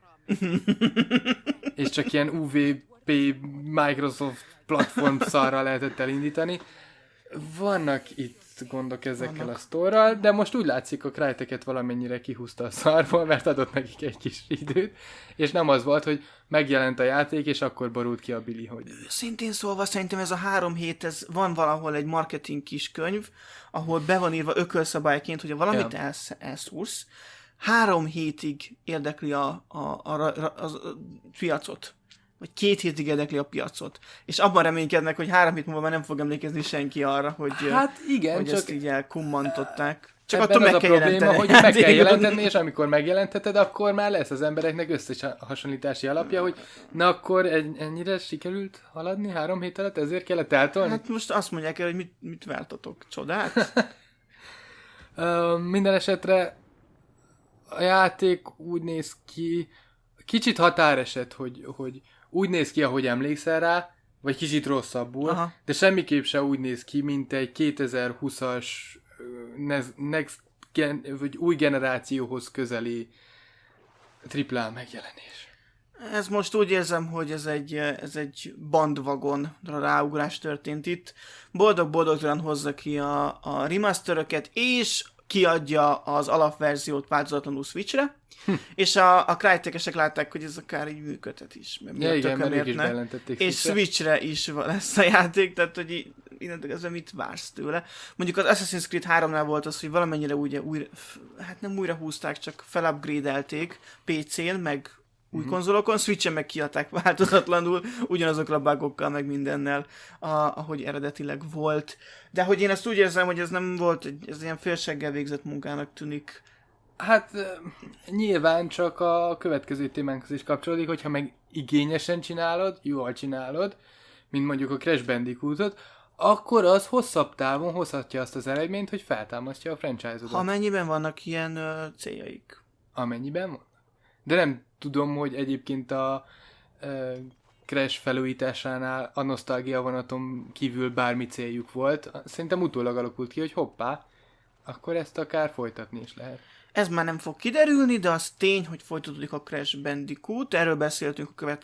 és csak ilyen u vé pé Microsoft platform szarra lehetett elindítani. Vannak itt gondok ezekkel Vannak. a sztorral, de most úgy látszik, a Crytek-et valamennyire kihúzta a szarból, mert adott nekik egy kis időt, és nem az volt, hogy megjelent a játék, és akkor borult ki a Billy, hogy... Szintén szólva szerintem ez a három hét, ez van valahol egy marketing kis könyv, ahol be van írva ökölszabályként, hogy ha valamit ja. elsz, elszúrsz, három hétig érdekli a, a, a, a, a, a piacot. Vagy két hétig érdekli a piacot. És abban reménykednek, hogy három hét múlva már nem fog emlékezni senki arra, hogy, hát igen, hogy csak ezt így elkummantották. Csak attól meg az kell a probléma, hogy meg kell jelentetni, és amikor megjelenteted, akkor már lesz az embereknek összehasonlítási alapja, hogy na akkor ennyire sikerült haladni három hét alatt, ezért kellett eltolni? Hát most azt mondják el, hogy mit, mit váltatok? Csodát? uh, minden esetre a játék úgy néz ki, kicsit határeset, hogy, hogy úgy néz ki, ahogy emlékszel rá, vagy kicsit rosszabbul, aha. de semmiképp se úgy néz ki, mint egy kétezer-húszas next gen, vagy új generációhoz közeli triplá megjelenés. Ez most úgy érzem, hogy ez egy, ez egy bandwagonra ráugrás történt itt. Boldog-boldogtalan hozza ki a, a remasteröket, és kiadja az alapverziót változatlanul Switchre, hm. és a, a Crytek-esek látták, hogy ez akár így működhet is. Ja, igen, mert ők is bejelentették és Switchre is lesz a játék, tehát hogy innentől kezdve mit vársz tőle. Mondjuk az Assassin's Creed háromnál volt az, hogy valamennyire ugye újra, hát nem újra húzták, csak felupgrade-elték pé cén, meg új mm-hmm. konzolokon, Switchen meg kiadták változatlanul, ugyanazokkal a bugokkal, meg mindennel, a, ahogy eredetileg volt. De hogy én ezt úgy érzem, hogy ez nem volt, ez ilyen félseggel végzett munkának tűnik. Hát nyilván csak a következő témánkhoz is kapcsolódik, hogyha meg igényesen csinálod, jól csinálod, mint mondjuk a Crash Bandicootot, akkor az hosszabb távon hozhatja azt az eredményt, hogy feltámasztja a franchise-odat. Ha amennyiben vannak ilyen ö, céljaik. Amennyiben van. De nem tudom, hogy egyébként a ö, Crash felújításánál a nosztalgia vonaton kívül bármi céljuk volt. Szerintem utólag alakult ki, hogy hoppá, akkor ezt akár folytatni is lehet. Ez már nem fog kiderülni, de az tény, hogy folytatódik a Crash Bandicoot. Erről beszéltünk a követ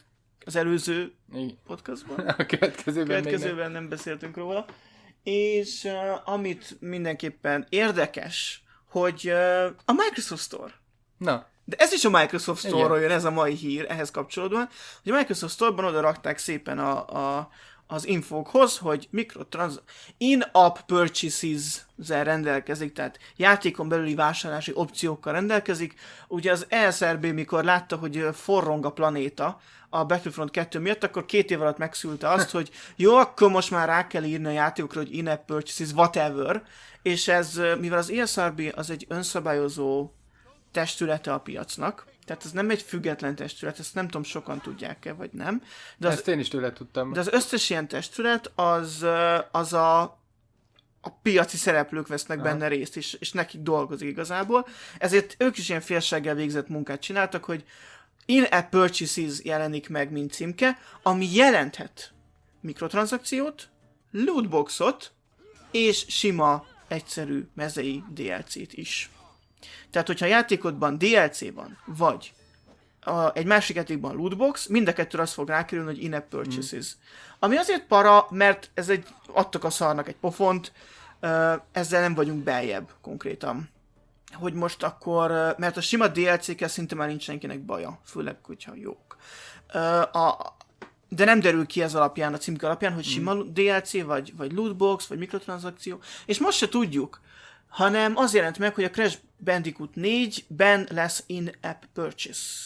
az előző Igen. podcastban. A következőben, következőben nem. nem beszéltünk róla. És uh, amit mindenképpen érdekes, hogy uh, a Microsoft Store. Na. De ez is a Microsoft Store-ról Igen. jön, ez a mai hír ehhez kapcsolódóan, hogy a Microsoft Store-ban oda rakták szépen a, a, az infókhoz, hogy mikrotrans... in-app purchases-zel rendelkezik, tehát játékon belüli vásárlási opciókkal rendelkezik. Ugye az E S R B, mikor látta, hogy forrong a planéta a Battlefront kettő miatt, akkor két év alatt megszülte azt, hogy jó, akkor most már rá kell írni a játékokra, hogy in-app purchases, whatever, és ez, mivel az E S R B az egy önszabályozó testülete a piacnak, tehát ez nem egy független testület, ezt nem tudom, sokan tudják-e, vagy nem. De az, Ezt én is tőle tudtam. de az összes ilyen testület, az, az a, a piaci szereplők vesznek Aha. benne részt, és, és nekik dolgozik igazából. Ezért ők is ilyen félséggel végzett munkát csináltak, hogy in-app purchases jelenik meg, mint címke, ami jelenthet mikrotranszakciót, lootboxot, és sima, egyszerű mezei dé el cét is. Tehát, hogyha a játékodban dé el cé van, vagy a, egy másik játékban lootbox, mind a kettő az fog rákerülni, hogy in-app purchases. Mm. Ami azért para, mert ez egy, adtak a szarnak egy pofont, ezzel nem vagyunk beljebb konkrétan. Hogy most akkor, mert a sima dé el cé-kkel szinte már nincs senkinek baja, főleg, hogyha jók. A, de nem derül ki ez alapján, a címke alapján, hogy sima mm. dé el cé, vagy, vagy lootbox, vagy mikrotranszakció, és most se tudjuk, hanem az jelent meg, hogy a Crash Bandicoot négyben lesz in-app purchase.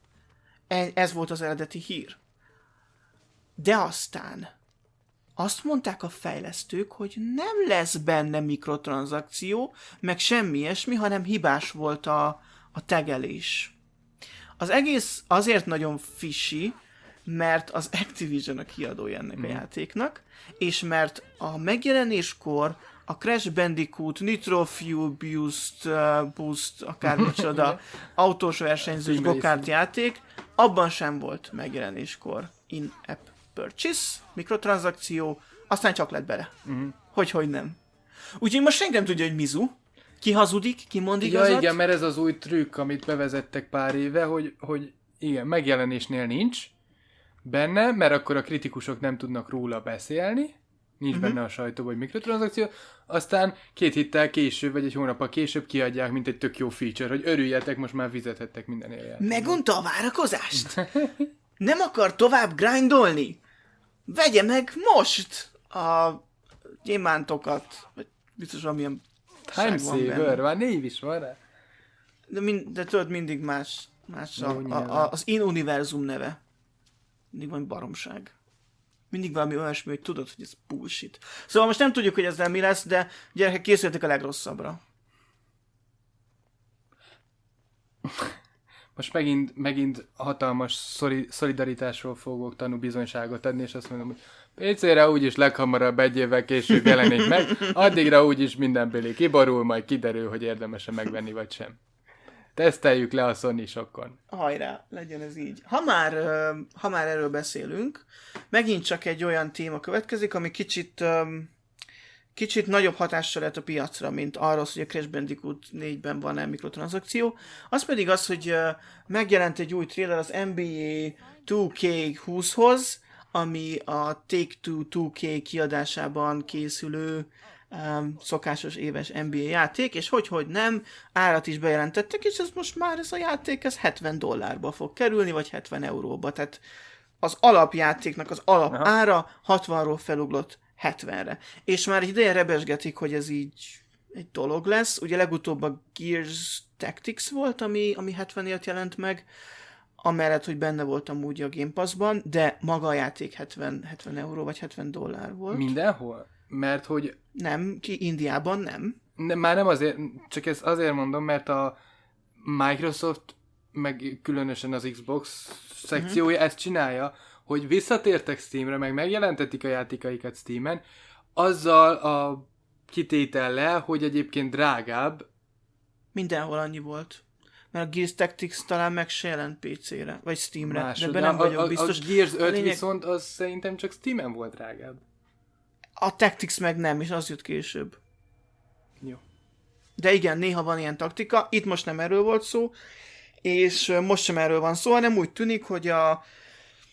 Ez volt az eredeti hír. De aztán azt mondták a fejlesztők, hogy nem lesz benne mikrotranszakció, meg semmi ilyesmi, hanem hibás volt a, a tagelés. Az egész azért nagyon fishy, mert az Activision a kiadója ennek mm. a játéknak, és mert a megjelenéskor a Crash Bandicoot, Nitro Fuel Boost, uh, Boost akármicsoda, autós versenyzős gokárt játék, abban sem volt megjelenéskor in-app purchase, mikrotranszakció, aztán csak lett bele. Uh-huh. Hogy, hogy nem. Úgyhogy most senki nem tudja, hogy mizu. Ki hazudik, ki mond igazat. Ja igen, mert ez az új trükk, amit bevezettek pár éve, hogy, hogy igen, megjelenésnél nincs benne, mert akkor a kritikusok nem tudnak róla beszélni, nincs uh-huh. benne a sajtó vagy mikrotranszakció, aztán két héttel később, vagy egy hónappal később kiadják, mint egy tök jó feature, hogy örüljetek, most már fizethettek minden éjjel. Megunta a várakozást? Nem akar tovább grindolni? Vegye meg most a gyémántokat, vagy biztos valamilyen Time Saver, már név is van rá. De, mind, de tudod, mindig más, más a, a, a, az in-univerzum neve. Mindig van baromság. Mindig valami olyasmi, hogy tudod, hogy ez bullshit. Szóval most nem tudjuk, hogy ezzel mi lesz, de gyerekek, készüljetek a legrosszabbra. Most megint, megint hatalmas szolidaritásról fogok tanúbizonyságot adni, és azt mondom, hogy pé cére úgyis leghamarabb egy évvel később jelenik meg, addigra úgyis mindenből kiborul, majd kiderül, hogy érdemes-e megvenni, vagy sem. Teszteljük le a Sony-sokon. Hajrá, legyen ez így. Ha már, ha már erről beszélünk, megint csak egy olyan téma következik, ami kicsit, kicsit nagyobb hatással lehet a piacra, mint arról, hogy a Crash Bandicoot négyben van-e mikrotranszakció. Az pedig az, hogy megjelent egy új trailer az en bé á two K húszhoz, ami a Take-Two two K kiadásában készülő Um, szokásos éves en bé á játék, és hogy-hogy nem, árat is bejelentettek, és ez most már ez a játék ez hetven dollárba fog kerülni, vagy hetven euróba, tehát az alapjátéknak az alap Aha. ára hatvanról feluglott hetvenre. És már egy ideje rebesgetik, hogy ez így egy dolog lesz, ugye legutóbb a Gears Tactics volt, ami, ami hetvenért jelent meg, amellett, hogy benne voltam úgy a Game Pass-ban, de maga a játék hetven, hetven euró, vagy hetven dollár volt. Mindenhol? Mert hogy... Nem, ki Indiában nem. nem. Már nem azért, csak ezt azért mondom, mert a Microsoft, meg különösen az Xbox szekciója uh-huh. ezt csinálja, hogy visszatértek Steamre, meg megjelentetik a játékaikat Steamen, azzal a kitétellel, hogy egyébként drágább. Mindenhol annyi volt. Mert a Gears Tactics talán meg se jelent pé cére, vagy Steamre, Másod, de nem vagyok a, a, biztos. A Gears öt lényeg... viszont az szerintem csak Steamen volt drágább. A Tactics meg nem, és az jött később. Jó. De igen, néha van ilyen taktika, itt most nem erről volt szó, és most sem erről van szó, hanem úgy tűnik, hogy a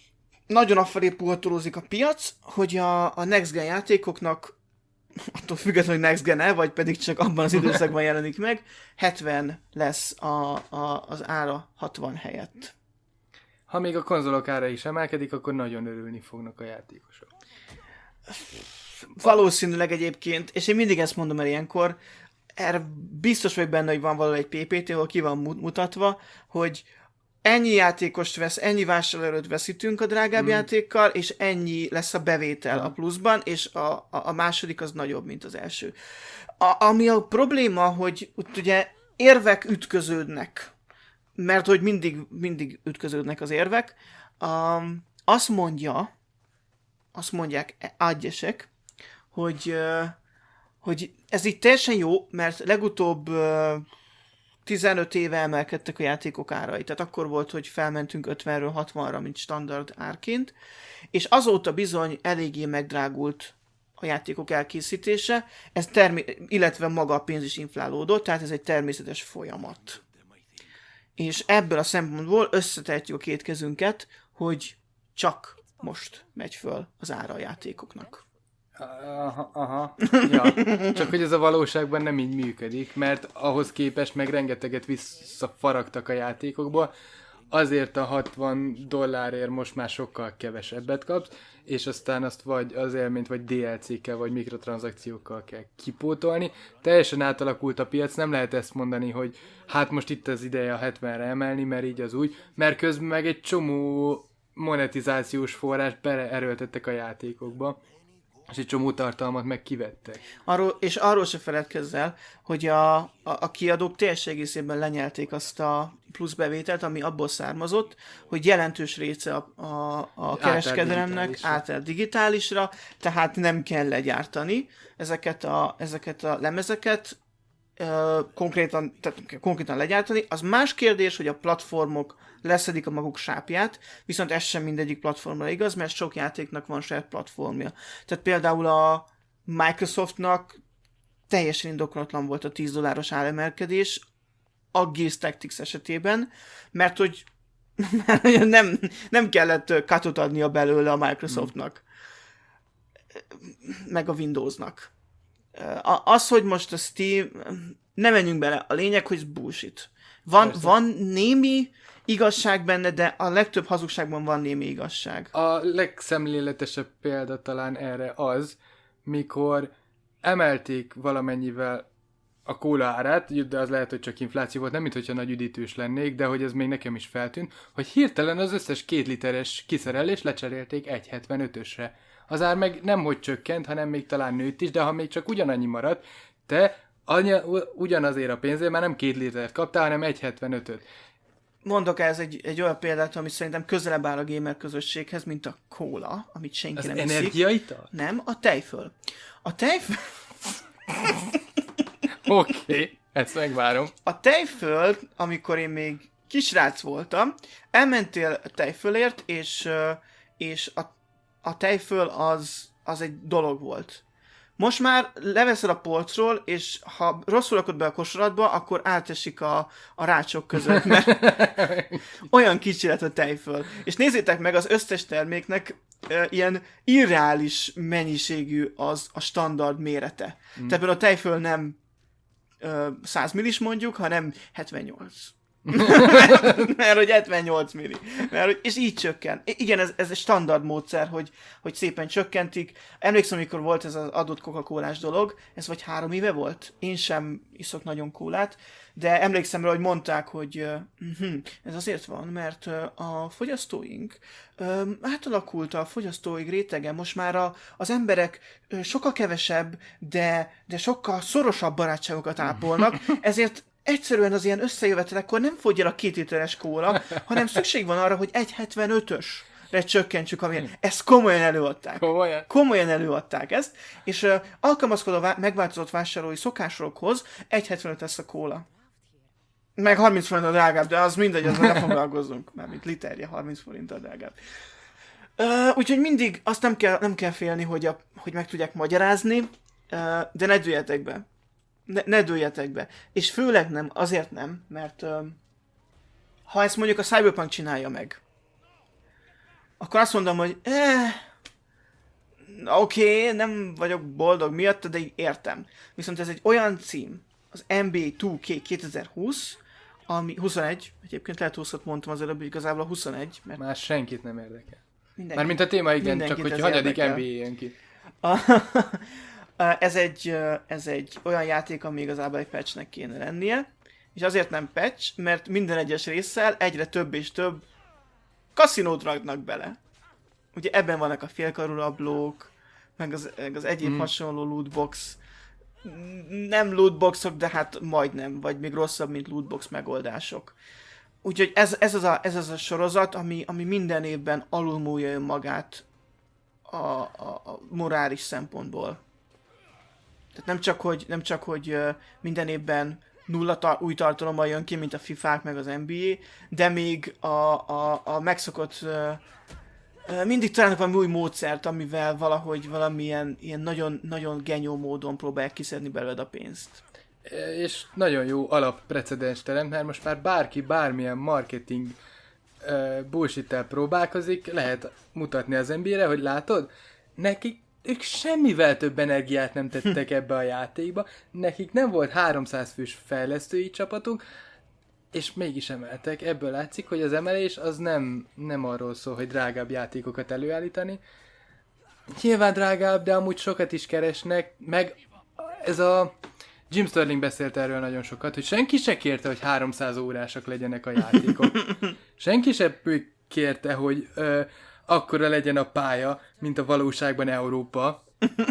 nagyon afelé puhatolózik a piac, hogy a, a Next Gen játékoknak, attól függetlenül, hogy Next Gen-e, vagy pedig csak abban az időszakban jelenik meg, hetven lesz a, a, az ára hatvan helyett. Ha még a konzolok ára is emelkedik, akkor nagyon örülni fognak a játékosok. Valószínűleg egyébként, és én mindig ezt mondom el ilyenkor, erre biztos vagyok benne, hogy van valahol egy pé pé té, ahol ki van mutatva, hogy ennyi játékost vesz, ennyi vásárlóerőt veszítünk a drágább mm. játékkal, és ennyi lesz a bevétel mm. a pluszban, és a, a, a második az nagyobb, mint az első. A, ami a probléma, hogy ugye érvek ütköződnek, mert hogy mindig, mindig ütköződnek az érvek, um, azt mondja, azt mondják agyesek, hogy, uh, hogy ez így teljesen jó, mert legutóbb uh, tizenöt éve emelkedtek a játékok árai. Tehát akkor volt, hogy felmentünk ötvenről hatvanra, mint standard árként, és azóta bizony eléggé megdrágult a játékok elkészítése, ez termé- illetve maga a pénz is inflálódott, tehát ez egy természetes folyamat. És ebből a szempontból összetehetjük a két kezünket, hogy csak most megy föl az ára a játékoknak. Aha, aha. Ja. Csak hogy ez a valóságban nem így működik, mert ahhoz képest meg rengeteget visszafaragtak a játékokból, azért a hatvan dollárért most már sokkal kevesebbet kapsz, és aztán azt vagy az élményt, vagy dé el cé-kkel, vagy mikrotranszakciókkal kell kipótolni. Teljesen átalakult a piac, nem lehet ezt mondani, hogy hát most itt az ideje a hetvenre emelni, mert így az úgy, mert közben meg egy csomó monetizációs forrás beleerőltettek a játékokba, és egy csomó tartalmat meg kivettek. Arról, és arról se feledkezz el, hogy a, a, a kiadók teljes egészében lenyelték azt a plusz bevételt, ami abból származott, hogy jelentős része a, a, a kereskedelemnek átállt digitálisra, tehát nem kell legyártani ezeket a, ezeket a lemezeket, ö, konkrétan, tehát konkrétan legyártani. Az más kérdés, hogy a platformok leszedik a maguk sápját, viszont ez sem mindegyik platformra igaz, mert sok játéknak van saját platformja. Tehát például a Microsoftnak teljesen indokolatlan volt a tíz dolláros áremelkedés a Gears Tactics esetében, mert hogy nem, nem kellett cutot adnia belőle a Microsoftnak, meg a Windowsnak. Az, hogy most a Steam, nem menjünk bele, a lényeg, hogy bullshit. Van, van némi igazság benne, de a legtöbb hazugságban van némi igazság. A legszemléletesebb példa talán erre az, mikor emelték valamennyivel a kóla árát, de az lehet, hogy csak infláció volt, nem mint hogyha nagy üdítős lennék, de hogy ez még nekem is feltűnt, hogy hirtelen az összes két literes kiszerelés lecserélték egy hetvenötösre. Az ár meg nem hogy csökkent, hanem még talán nőtt is, de ha még csak ugyanannyi maradt, te anya, ugyanazért a pénzért már nem két litert kaptál, hanem egy hetvenötöt. Mondok ez egy, egy olyan példát, ami szerintem közelebb áll a gamer közösséghez, mint a kóla, amit senki az nem iszik. Az energiaital? Nem, a tejföl. A tejföl... Oké, okay, ezt megvárom. A tejföl, amikor én még kisrác voltam, elmentél a tejfölért, és, és a, a tejföl az, az egy dolog volt. Most már leveszed a polcról, és ha rosszul rakod be a kosaratba, akkor átesik a, a rácsok között, mert olyan kicsi lett a tejföl. És nézzétek meg, az összes terméknek e, ilyen irreális mennyiségű az a standard mérete. Mm. Tehát a tejföl nem e, száz millis mondjuk, hanem hetvennyolc. mert, mert hogy hetvennyolc milli. Mert, hogy, és így csökken. Igen, ez, ez egy standard módszer, hogy, hogy szépen csökkentik. Emlékszem, amikor volt ez az adott Coca-Colás dolog, ez vagy három éve volt? Én sem iszok nagyon kólát, de emlékszem rá, hogy mondták, hogy uh, ez azért van, mert uh, a fogyasztóink uh, átalakult a fogyasztói rétege. Most már a, az emberek uh, sokkal kevesebb, de, de sokkal szorosabb barátságokat ápolnak, ezért egyszerűen az ilyen összejövetelekkor nem fogy el a két literes kóla, hanem szükség van arra, hogy egy hetvenötösre csökkentsük, amilyen. Ezt komolyan előadták. Komolyan? Komolyan előadták ezt, és uh, alkalmazkodó vá- megváltozott vásárlói szokásokhoz egy hetvenöt lesz a kóla. Meg harminc forint a drágább, de az mindegy, azzal ne foglalkozzunk. Mármint literje harminc forint a drágább. Uh, úgyhogy mindig azt nem kell, nem kell félni, hogy, a, hogy meg tudják magyarázni, uh, de ne dőljetek be. Ne, ne dőljetek be. És főleg nem, azért nem, mert uh, ha ezt mondjuk a Cyberpunk csinálja meg, akkor azt mondom, hogy eh, oké, okay, nem vagyok boldog miatt, de így értem. Viszont ez egy olyan cím, az en bé á two K kétezer-húsz, ami huszonegy, egyébként lehet húszat mondtam az előbb, igazából a huszonegy, mert... Már senkit nem érdekel. Mindenki, Mármint a téma igen, csak hogy hanyadik en bé á jön ki. ez, egy, ez egy olyan játék, ami igazából egy patchnek kéne lennie, és azért nem patch, mert minden egyes résszel egyre több és több kaszinót raknak bele. Ugye ebben vannak a félkarurablók, meg az, meg az egyéb mm. hasonló lootbox, nem lootboxok, de hát majdnem, vagy még rosszabb, mint lootbox megoldások. Úgyhogy ez, ez, az, a, ez az a sorozat, ami, ami minden évben alulmúlja önmagát a, a, a morális szempontból. Tehát nem csak, hogy, nem csak, hogy minden évben nulla tar- új tartalommal jön ki, mint a fifák meg az en bé á, de még a, a, a megszokott mindig találnak valami új módszert, amivel valahogy valamilyen ilyen nagyon, nagyon genyó módon próbálják kiszedni belőled a pénzt. És nagyon jó alapprecedens teremt, mert most már bárki bármilyen marketing uh, bullshit-tel próbálkozik, lehet mutatni az en bé á-re, hogy látod, nekik ők semmivel több energiát nem tettek ebbe a játékba, nekik nem volt háromszáz fős fejlesztői csapatunk, és mégis emeltek. Ebből látszik, hogy az emelés az nem, nem arról szól, hogy drágább játékokat előállítani. Nyilván drágább, de amúgy sokat is keresnek, meg ez a... Jim Sterling beszélt erről nagyon sokat, hogy senki se kérte, hogy háromszáz órásak legyenek a játékok. Senki se kérte, hogy ö, akkora legyen a pálya, mint a valóságban Európa.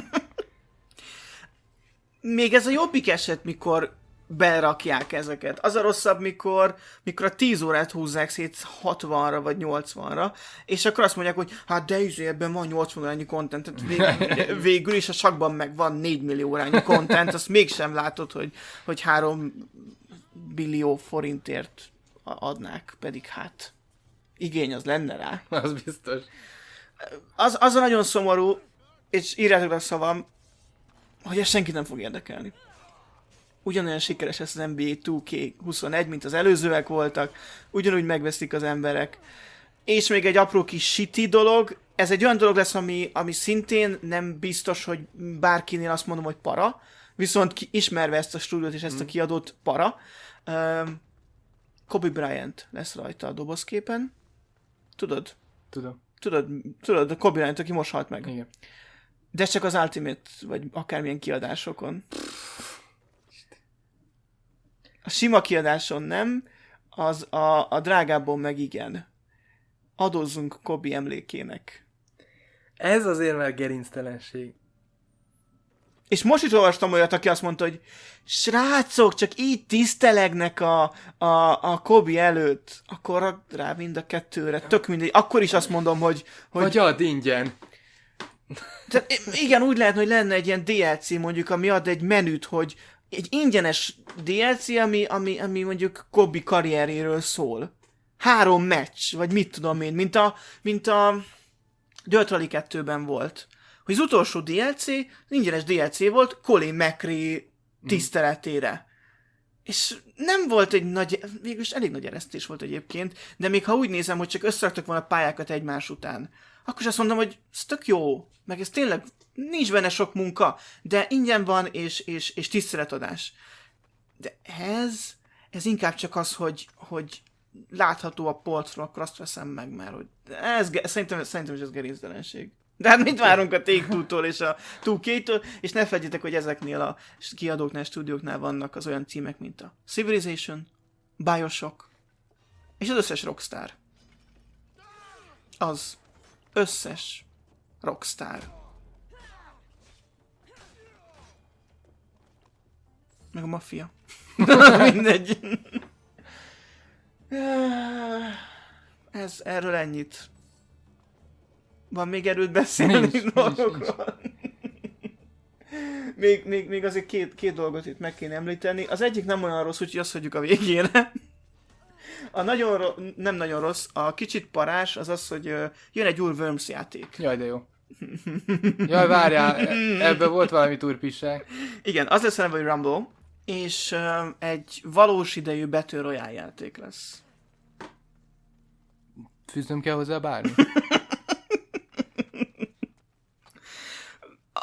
Még ez a jobbik eset, mikor berakják ezeket. Az a rosszabb, mikor, mikor a tíz órát húzzák szét hatvanra vagy nyolcvanra, és akkor azt mondják, hogy hát de izé, ebben van nyolcvan órányi content, vég, végül is a sakban meg van négy millió órányi content, azt mégsem látod, hogy, hogy három billió forintért adnák, pedig hát igény az lenne rá. Az biztos. Az, az a nagyon szomorú, és írjátok a szavam, hogy ez senki nem fog érdekelni. Ugyanolyan sikeres lesz az en bé á two K huszonegy, mint az előzőek voltak, ugyanúgy megveszik az emberek. És még egy apró kis shitty dolog, ez egy olyan dolog lesz, ami, ami szintén nem biztos, hogy bárkinél azt mondom, hogy para, viszont ki, ismerve ezt a stúdiót és ezt a kiadót para. Um, Kobe Bryant lesz rajta a dobozképen. Tudod? Tudom. Tudod, tudod, a Kobe Bryant, aki most halt meg. Igen. De csak az Ultimate, vagy akármilyen kiadásokon. A sima kiadáson nem, az a, a drágábban meg igen. Adózzunk Kobe emlékének. Ez azért már gerinctelenség. És most is olvastam olyat, aki azt mondta, hogy srácok, csak így tisztelegnek a, a, a Kobe előtt. Akkor rakd rá mind a kettőre. Tök mindegy. Akkor is azt mondom, hogy... hogy... Vagy add ingyen. Tehát, igen, úgy lehetne, hogy lenne egy ilyen dé el cé mondjuk, ami ad egy menüt, hogy egy ingyenes dé el cé, ami, ami, ami mondjuk Kobe karrieréről szól. Három meccs, vagy mit tudom én, mint a, mint a Dirt Rally kettőben volt. Hogy az utolsó dé el cé, az ingyenes dé el cé volt Colin McRae tiszteletére. Mm. És nem volt egy nagy, végülis elég nagy eresztés volt egyébként, de még ha úgy nézem, hogy csak összeraktak volna pályákat egymás után, akkor is azt mondom, hogy ez tök jó, meg ez tényleg nincs benne sok munka, de ingyen van, és, és, és tiszteletadás. De ez, ez inkább csak az, hogy, hogy látható a polcról, akkor azt veszem meg, mert hogy ez, szerintem, szerintem is ez gerinctelenség. De hát mit várunk a Take-Two-tól és a two K-től, és ne felejtjétek, hogy ezeknél a kiadóknál, stúdióknál vannak az olyan címek, mint a Civilization, Bioshock, és az összes Rockstar. Az összes Rockstar. Meg a Mafia. Mindegy. Ez, erről ennyit. Van még erőt beszélni nincs, dolgokról? még, még, még azért két, két dolgot itt meg kéne említeni. Az egyik nem olyan rossz, úgyhogy azt hagyjuk a végére. A nagyon ro- nem nagyon rossz, a kicsit parás az az, hogy uh, jön egy új Worms játék. Jaj, de jó. Jaj, várjál, ebben volt valami turpisság. Igen, az lesz a neve, hogy Rumble, és uh, egy valós idejű Battle Royale játék lesz. Fűznöm kell hozzá bármi?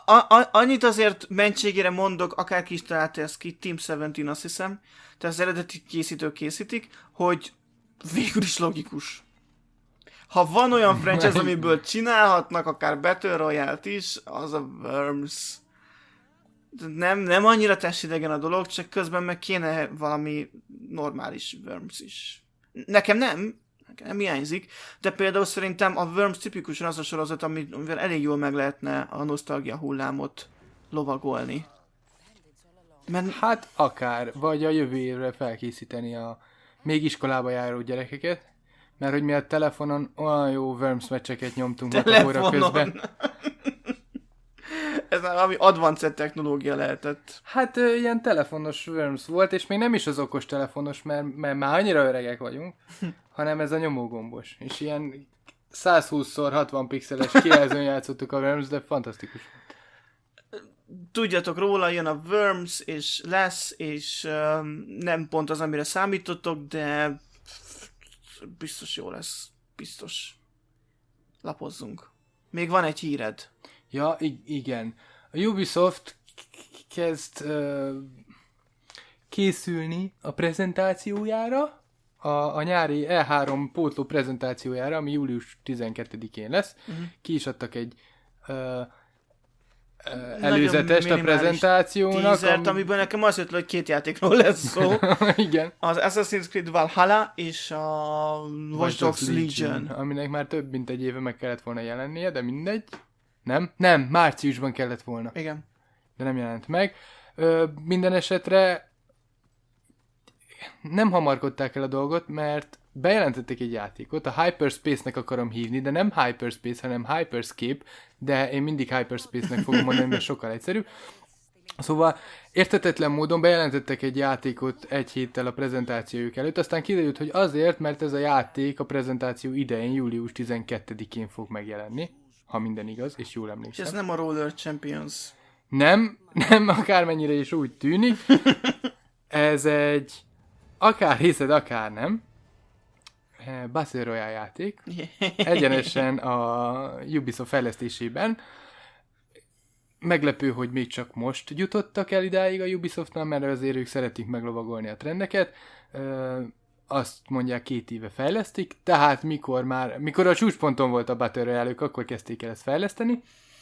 a, a, annyit azért mentségére mondok, akárki is találta ezt ki, Team tizenhét azt hiszem, tehát az eredeti készítők készítik, hogy végül is logikus. Ha van olyan franchise, amiből csinálhatnak akár Battle Royale-t is, az a Worms. Nem, nem annyira testidegen a dolog, csak közben meg kéne valami normális Worms is. Nekem nem, nekem nem hiányzik, de például szerintem a Worms tipikusan az a sorozat, amivel elég jól meg lehetne a nosztalgia hullámot lovagolni. Mert... Hát akár, vagy a jövő évre felkészíteni a még iskolába járó gyerekeket, mert hogy mi a telefonon olyan jó Worms meccseket nyomtunk a óra közben. Ez valami advanced technológia lehetett. Hát ö, ilyen telefonos Worms volt, és még nem is az okos telefonos, mert, mert már annyira öregek vagyunk, hanem ez a nyomógombos. És ilyen száz húsz szor hatvan pixeles kijelzőn játszottuk a Worms, de fantasztikus. Tudjatok róla, jön a Worms, és lesz, és um, nem pont az, amire számítottok, de biztos jó lesz. Biztos. Lapozzunk. Még van egy híred. Ja, I- igen. A Ubisoft kezd uh, készülni a prezentációjára, a, a nyári E három pótló prezentációjára, ami július tizenkettedikén lesz. Uh-huh. Ki is adtak egy uh, uh, előzetest a prezentációnak. Tízert, ami... amiből nekem az jött, hogy két játékról lesz szó. Igen. Az Assassin's Creed Valhalla és a Watch Dogs Legion. Legion. Aminek már több mint egy éve meg kellett volna jelennie, de mindegy. Nem? Nem, márciusban kellett volna. Igen. De nem jelent meg. Ö, minden esetre nem hamarkodták el a dolgot, mert bejelentették egy játékot, a Hyperspace-nek akarom hívni, de nem Hyperspace, hanem Hyperscape, de én mindig Hyperspace-nek fogom mondani, mert sokkal egyszerűbb. Szóval érthetetlen módon bejelentettek egy játékot egy héttel a prezentációjuk előtt, aztán kiderült, hogy azért, mert ez a játék a prezentáció idején, július tizenkettedikén fog megjelenni, ha minden igaz, és jól emlékszem. És ez nem a Roller Champions. Nem, nem, akármennyire is úgy tűnik. Ez egy akár hiszed, akár nem. Battle Royale játék. Egyenesen a Ubisoft fejlesztésében. Meglepő, hogy még csak most jutottak el idáig a Ubisoftnál, mert azért ők szeretik meglovagolni a trendeket. Azt mondják, két éve fejlesztik, tehát mikor már, mikor a csúcsponton volt a Battle Royale, ők akkor kezdték el ezt fejleszteni.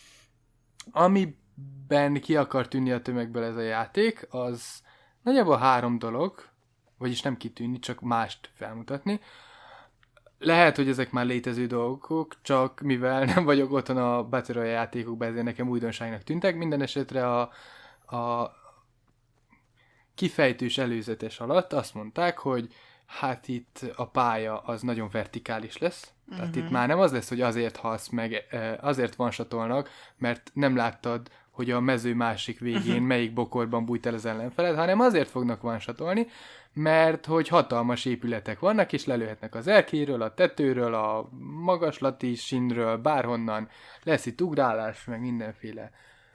Amiben ki akar tűnni a tömegből ez a játék, az nagyjából három dolog, vagyis nem kitűnni, csak mást felmutatni. Lehet, hogy ezek már létező dolgok, csak mivel nem vagyok otthon a Battle Royale játékokban, ezért nekem újdonságnak tűntek. Minden esetre a, a kifejtős előzetes alatt azt mondták, hogy hát itt a pálya az nagyon vertikális lesz. Uh-huh. Tehát itt már nem az lesz, hogy azért halsz meg, azért vansatolnak, mert nem láttad, hogy a mező másik végén melyik bokorban bújt el az ellenfeled, hanem azért fognak vansatolni, mert hogy hatalmas épületek vannak, és lelőhetnek az erkéről, a tetőről, a magaslati sínről, bárhonnan. Lesz itt ugrálás, meg mindenféle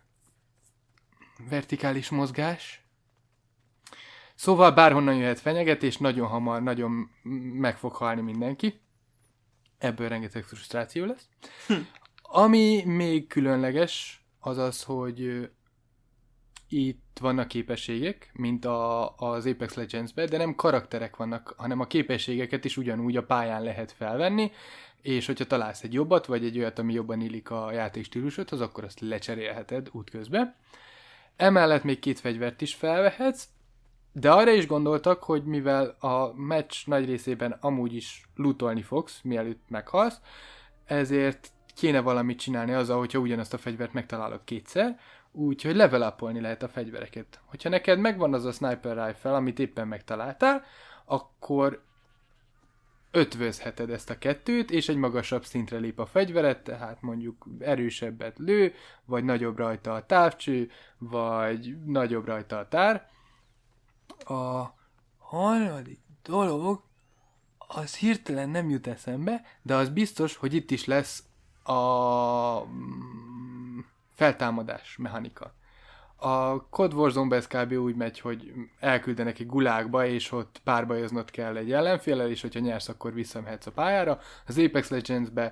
vertikális mozgás. Szóval bárhonnan jöhet fenyegetés, nagyon hamar, nagyon meg fog halni mindenki. Ebből rengeteg frusztráció lesz. Hm. Ami még különleges, az az, hogy itt vannak képességek, mint a, az Apex Legends-ben, de nem karakterek vannak, hanem a képességeket is ugyanúgy a pályán lehet felvenni, és hogyha találsz egy jobbat, vagy egy olyat, ami jobban illik a játék stílusodhoz, akkor azt lecserélheted útközben. Emellett még két fegyvert is felvehetsz, de arra is gondoltak, hogy mivel a meccs nagy részében amúgy is lootolni fogsz, mielőtt meghalsz, ezért kéne valamit csinálni azzal, hogyha ugyanazt a fegyvert megtalálod kétszer, úgyhogy level upolni lehet a fegyvereket. Hogyha neked megvan az a sniper rifle, amit éppen megtaláltál, akkor ötvözheted ezt a kettőt, és egy magasabb szintre lép a fegyveret, tehát mondjuk erősebbet lő, vagy nagyobb rajta a távcső, vagy nagyobb rajta a tár. A harmadik dolog, az hirtelen nem jut eszembe, de az biztos, hogy itt is lesz a feltámadás mechanika. A Code Warzone-ba ez kb. Úgy megy, hogy elküldenek egy gulágba, és ott párbajoznod kell egy ellenféllel, és hogyha nyersz, akkor visszamehetsz a pályára. Az Apex Legends-be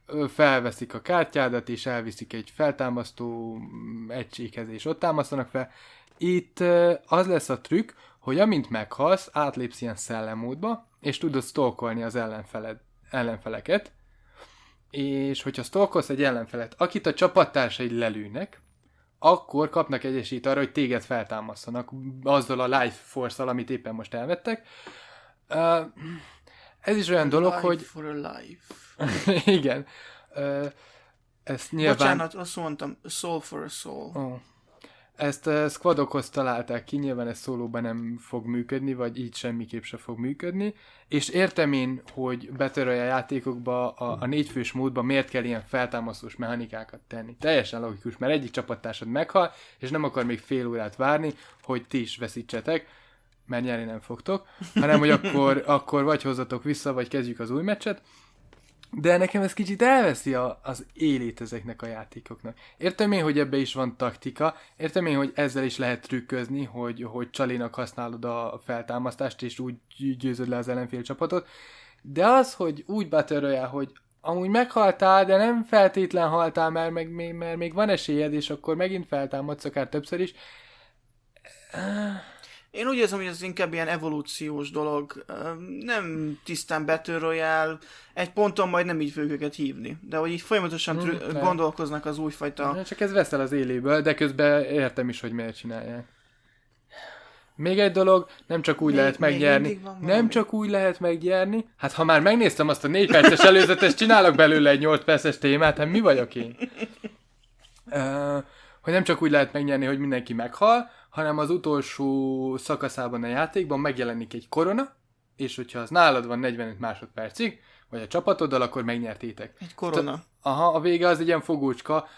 felveszik a kártyádat, és elviszik egy feltámasztó egységhez, és ott támasztanak fel. Itt az lesz a trükk, hogy amint meghalsz, átlépsz ilyen szellemmódba, és tudod stalkolni az ellenfeled, ellenfeleket, és hogyha stalkolsz egy ellenfelet, akit a csapattársaid lelőnek, akkor kapnak egy esélyt arra, hogy téged feltámasztanak azzal a life force-al, amit éppen most elvettek. Uh, ez is olyan dolog, life hogy... for a life. Igen. Uh, ezt nyilván... Bocsánat, azt mondtam, soul for a soul. Oh. Ezt uh, squadokhoz találták ki, nyilván ez szólóban nem fog működni, vagy így semmiképp sem fog működni, és értem én, hogy Battle Royale játékokba a, a négyfős módban miért kell ilyen feltámasztós mechanikákat tenni. Teljesen logikus, mert egyik csapattársad meghal, és nem akar még fél órát várni, hogy ti is veszítsetek, mert nyerni nem fogtok, hanem hogy akkor, akkor vagy hozzatok vissza, vagy kezdjük az új meccset. De nekem ez kicsit elveszi a, az élét ezeknek a játékoknak. Értem én, hogy ebbe is van taktika, értem én, hogy ezzel is lehet trükközni, hogy, hogy csalinak használod a feltámasztást, és úgy győzöd le az ellenfél csapatot, de az, hogy úgy Battle Royale, hogy amúgy meghaltál, de nem feltétlen haltál, mert, meg, még, mert még van esélyed, és akkor megint feltámadsz, akár többször is. Én úgy érzem, hogy ez inkább ilyen evolúciós dolog, nem tisztán Battle Royale, egy ponton majd nem így fogjuk őket hívni, de hogy így folyamatosan trü- hmm, gondolkoznak az újfajta... Csak ez veszel az éléből, de közben értem is, hogy miért csinálják. Még egy dolog, nem csak úgy még, lehet megnyerni. Nem csak úgy lehet megnyerni. Hát ha már megnéztem azt a négy perces előzetes, csinálok belőle egy nyolc perces témát, hát mi vagyok én? Uh, hogy nem csak úgy lehet megnyerni, hogy mindenki meghal, hanem az utolsó szakaszában a játékban megjelenik egy korona, és hogyha az nálad van negyvenöt másodpercig, vagy a csapatoddal, akkor megnyertétek. Egy korona. T- Aha, a vége az egy ilyen fogócska.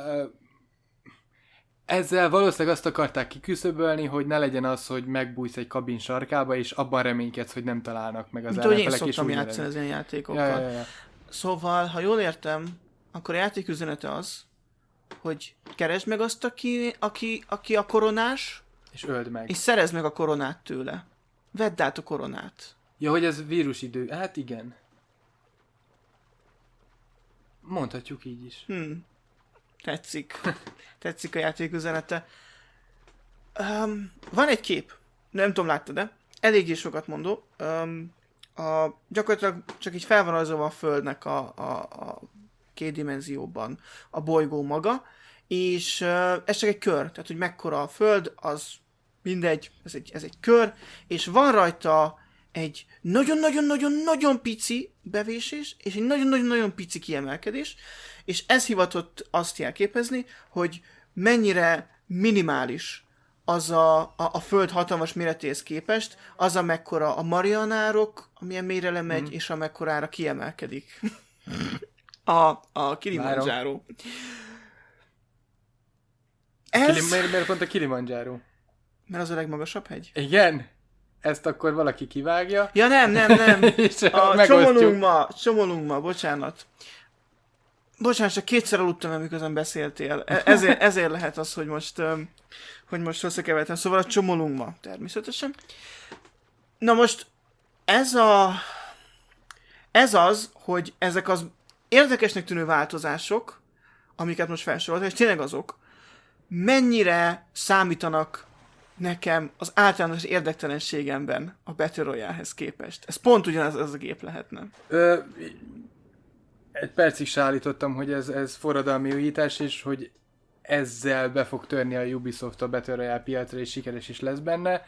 Ezzel valószínűleg azt akarták kiküszöbölni, hogy ne legyen az, hogy megbújsz egy kabin sarkába, és abban reménykedsz, hogy nem találnak meg az ellenfelek. ellenfelek. Én szoktam játszani az ilyen játékokkal. Ja, ja, ja. Szóval, ha jól értem, akkor a játék üzenete az, hogy keresd meg azt, aki, aki, aki a koronás, és öld meg. És szerezd meg a koronát tőle. Vedd át a koronát. Ja, hogy ez vírusidő. Hát igen. Mondhatjuk így is. Hmm. Tetszik. Tetszik a játék üzenete. Um, van egy kép. Nem tudom, láttad-e? Eléggé sokat mondó. Um, a, gyakorlatilag csak így fel van rajzolva a Földnek a, a, a két dimenzióban a bolygó maga, és uh, ez csak egy kör, tehát hogy mekkora a Föld, az mindegy, ez egy, ez egy kör, és van rajta egy nagyon-nagyon-nagyon-nagyon pici bevésés, és egy nagyon-nagyon-nagyon pici kiemelkedés, és ez hivatott azt jelképezni, hogy mennyire minimális az a, a, a Föld hatalmas méretéhez képest, az amekkora a Marianárok, amilyen mélyre lemegy, mm. és amekkorára kiemelkedik. a, a Kilimanjaro. Ez... Kili, miért, miért pont a Kilimanjaro? Mert az a legmagasabb hegy. Igen? Ezt akkor valaki kivágja. Ja nem, nem, nem. A Csomolungma, Csomolungma, bocsánat. Bocsánat, csak kétszer aludtam el, miközben beszéltél. Ezért, ezért lehet az, hogy most, hogy most összekevertem. Szóval a Csomolungma, természetesen. Na most, ez a... Ez az, hogy ezek az érdekesnek tűnő változások, amiket most felsoroltam, és tényleg azok, mennyire számítanak nekem az általános érdektelenségemben a Battle Royale-hez képest. Ez pont ugyanaz az a gép lehetne. Ö, egy percig se állítottam, hogy ez, ez forradalmi újítás, és hogy ezzel be fog törni a Ubisoft a Battle Royale piacra, és sikeres is lesz benne.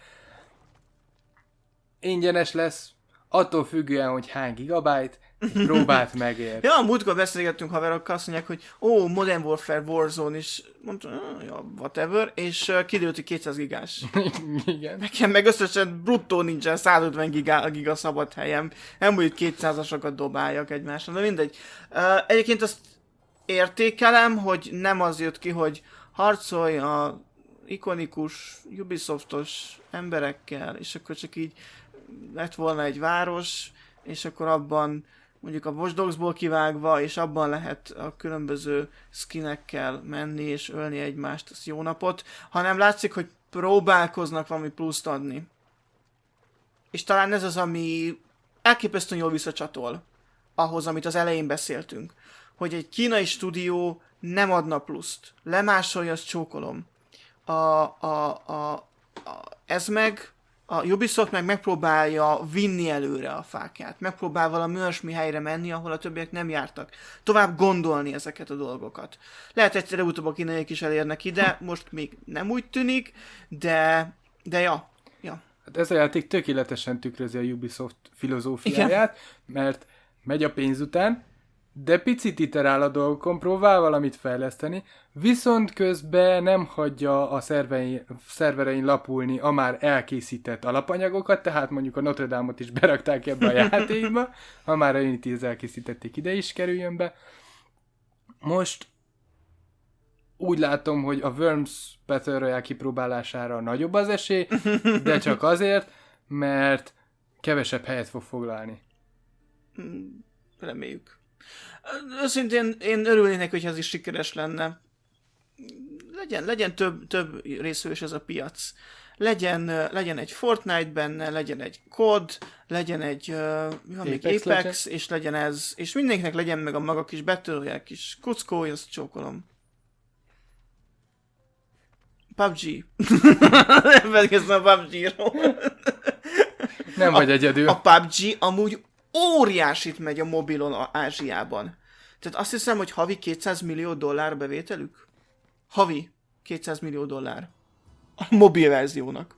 Ingyenes lesz, attól függően, hogy hány gigabyte, próbált megér. Ja, a múltkor beszélgettünk haverokkal, azt mondják, hogy ó, Modern Warfare Warzone is, mondtam, ja, whatever, és uh, kiderült, hogy kétszáz gigás. Igen. Nekem meg összesen bruttó nincsen százötven giga, giga szabad helyem. Nem úgy kétszázasokat dobáljak egymásra, de mindegy. Uh, egyébként azt értékelem, hogy nem az jött ki, hogy harcolj a ikonikus Ubisoftos emberekkel, és akkor csak így lett volna egy város, és akkor abban mondjuk a Watch Dogsból kivágva, és abban lehet a különböző skinekkel menni és ölni egymást, az jó napot, hanem látszik, hogy próbálkoznak valami pluszt adni. És talán ez az, ami elképesztően jól visszacsatol ahhoz, amit az elején beszéltünk, hogy egy kínai stúdió nem adna pluszt. Lemásolja, azt csókolom. A, a, a, a, ez meg, a Ubisoft meg megpróbálja vinni előre a fákját. Megpróbál valami olyasmi helyre menni, ahol a többiek nem jártak. Tovább gondolni ezeket a dolgokat. Lehet egyszerre utóbb a kínaiak is elérnek ide, most még nem úgy tűnik, de, de ja. ja. Hát ez a játék tökéletesen tükrözi a Ubisoft filozófiáját, igen. Mert megy a pénz után, de picit iterál a dolgokon, próbál valamit fejleszteni, viszont közben nem hagyja a szervein, szerverein lapulni a már elkészített alapanyagokat, tehát mondjuk a Notre Dame-ot is berakták ebbe a játékba, ha már a Unity-t elkészítették, ide is kerüljön be. Most úgy látom, hogy a Worms Battle Royale kipróbálására nagyobb az esély, de csak azért, mert kevesebb helyet fog foglalni. Reméljük. Őszintén én örülnék, hogyha ez is sikeres lenne. Legyen, legyen több, több részvős ez a piac. Legyen, legyen egy Fortnite benne, legyen egy cé o dé, legyen egy uh, Apex, Apex és legyen ez, és mindenkinek legyen meg a maga kis Battle Royale kis kuckója, azt csókolom. pé u bé gé. Nem felkésztem a pé u bé gé-ról. Nem vagy egyedül. A pé u bé gé amúgy óriásit megy a mobilon a Ázsiában. Tehát azt hiszem, hogy havi kétszáz millió dollár bevételük. Havi kétszáz millió dollár. A mobil verziónak.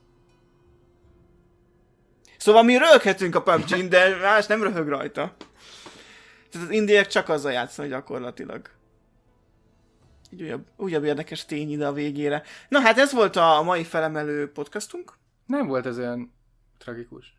Szóval mi röhöghetünk a pé u bé gé-n, de más nem röhög rajta. Tehát az indiaiak csak azzal játszanak gyakorlatilag. Egy újabb, újabb érdekes tény ide a végére. Na hát ez volt a mai felemelő podcastunk. Nem volt ez olyan tragikus.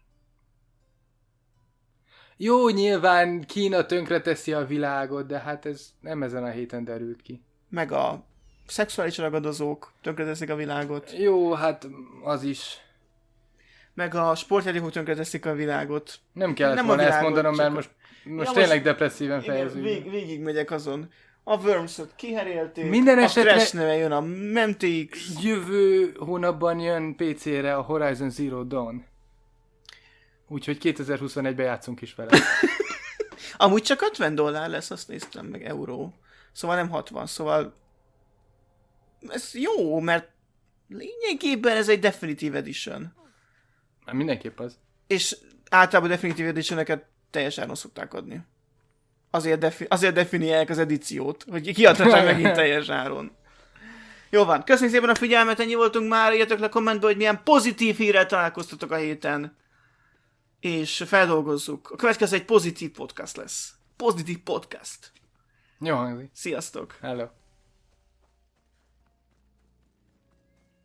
Jó, nyilván Kína tönkreteszi a világot, de hát ez nem ezen a héten derült ki. Meg a szexuális ragadozók tönkreteszik a világot. Jó, hát az is. Meg a sportjátékok tönkreteszik a világot. Nem kellett nem volna ezt mondanom, mert most, most ja, tényleg most depresszíven fejezünk. Vég, végig megyek azon. A Worms-ot kiherélték, minden a esetre Crash neve jön, a Memtix. Jövő hónapban jön pé cére a Horizon Zero Dawn. Úgyhogy kétezer-huszonegyben játszunk is vele. Amúgy csak ötven dollár lesz, azt néztem meg, euró. Szóval nem hatvan, szóval ez jó, mert lényegében ez egy Definitive Edition. Hát mindenképp az. És általában Definitive Edition-eket teljes áron szokták adni. Azért, defi- azért definiálják az edíciót, hogy kiadhassák megint teljes áron. Jó van, köszönjük szépen a figyelmet, ennyi voltunk már, írjatok le kommentbe, hogy milyen pozitív hírrel találkoztatok a héten. És feldolgozzuk. A következő egy pozitív podcast lesz. Pozitív podcast. Jó hangzik. Sziasztok! Hello.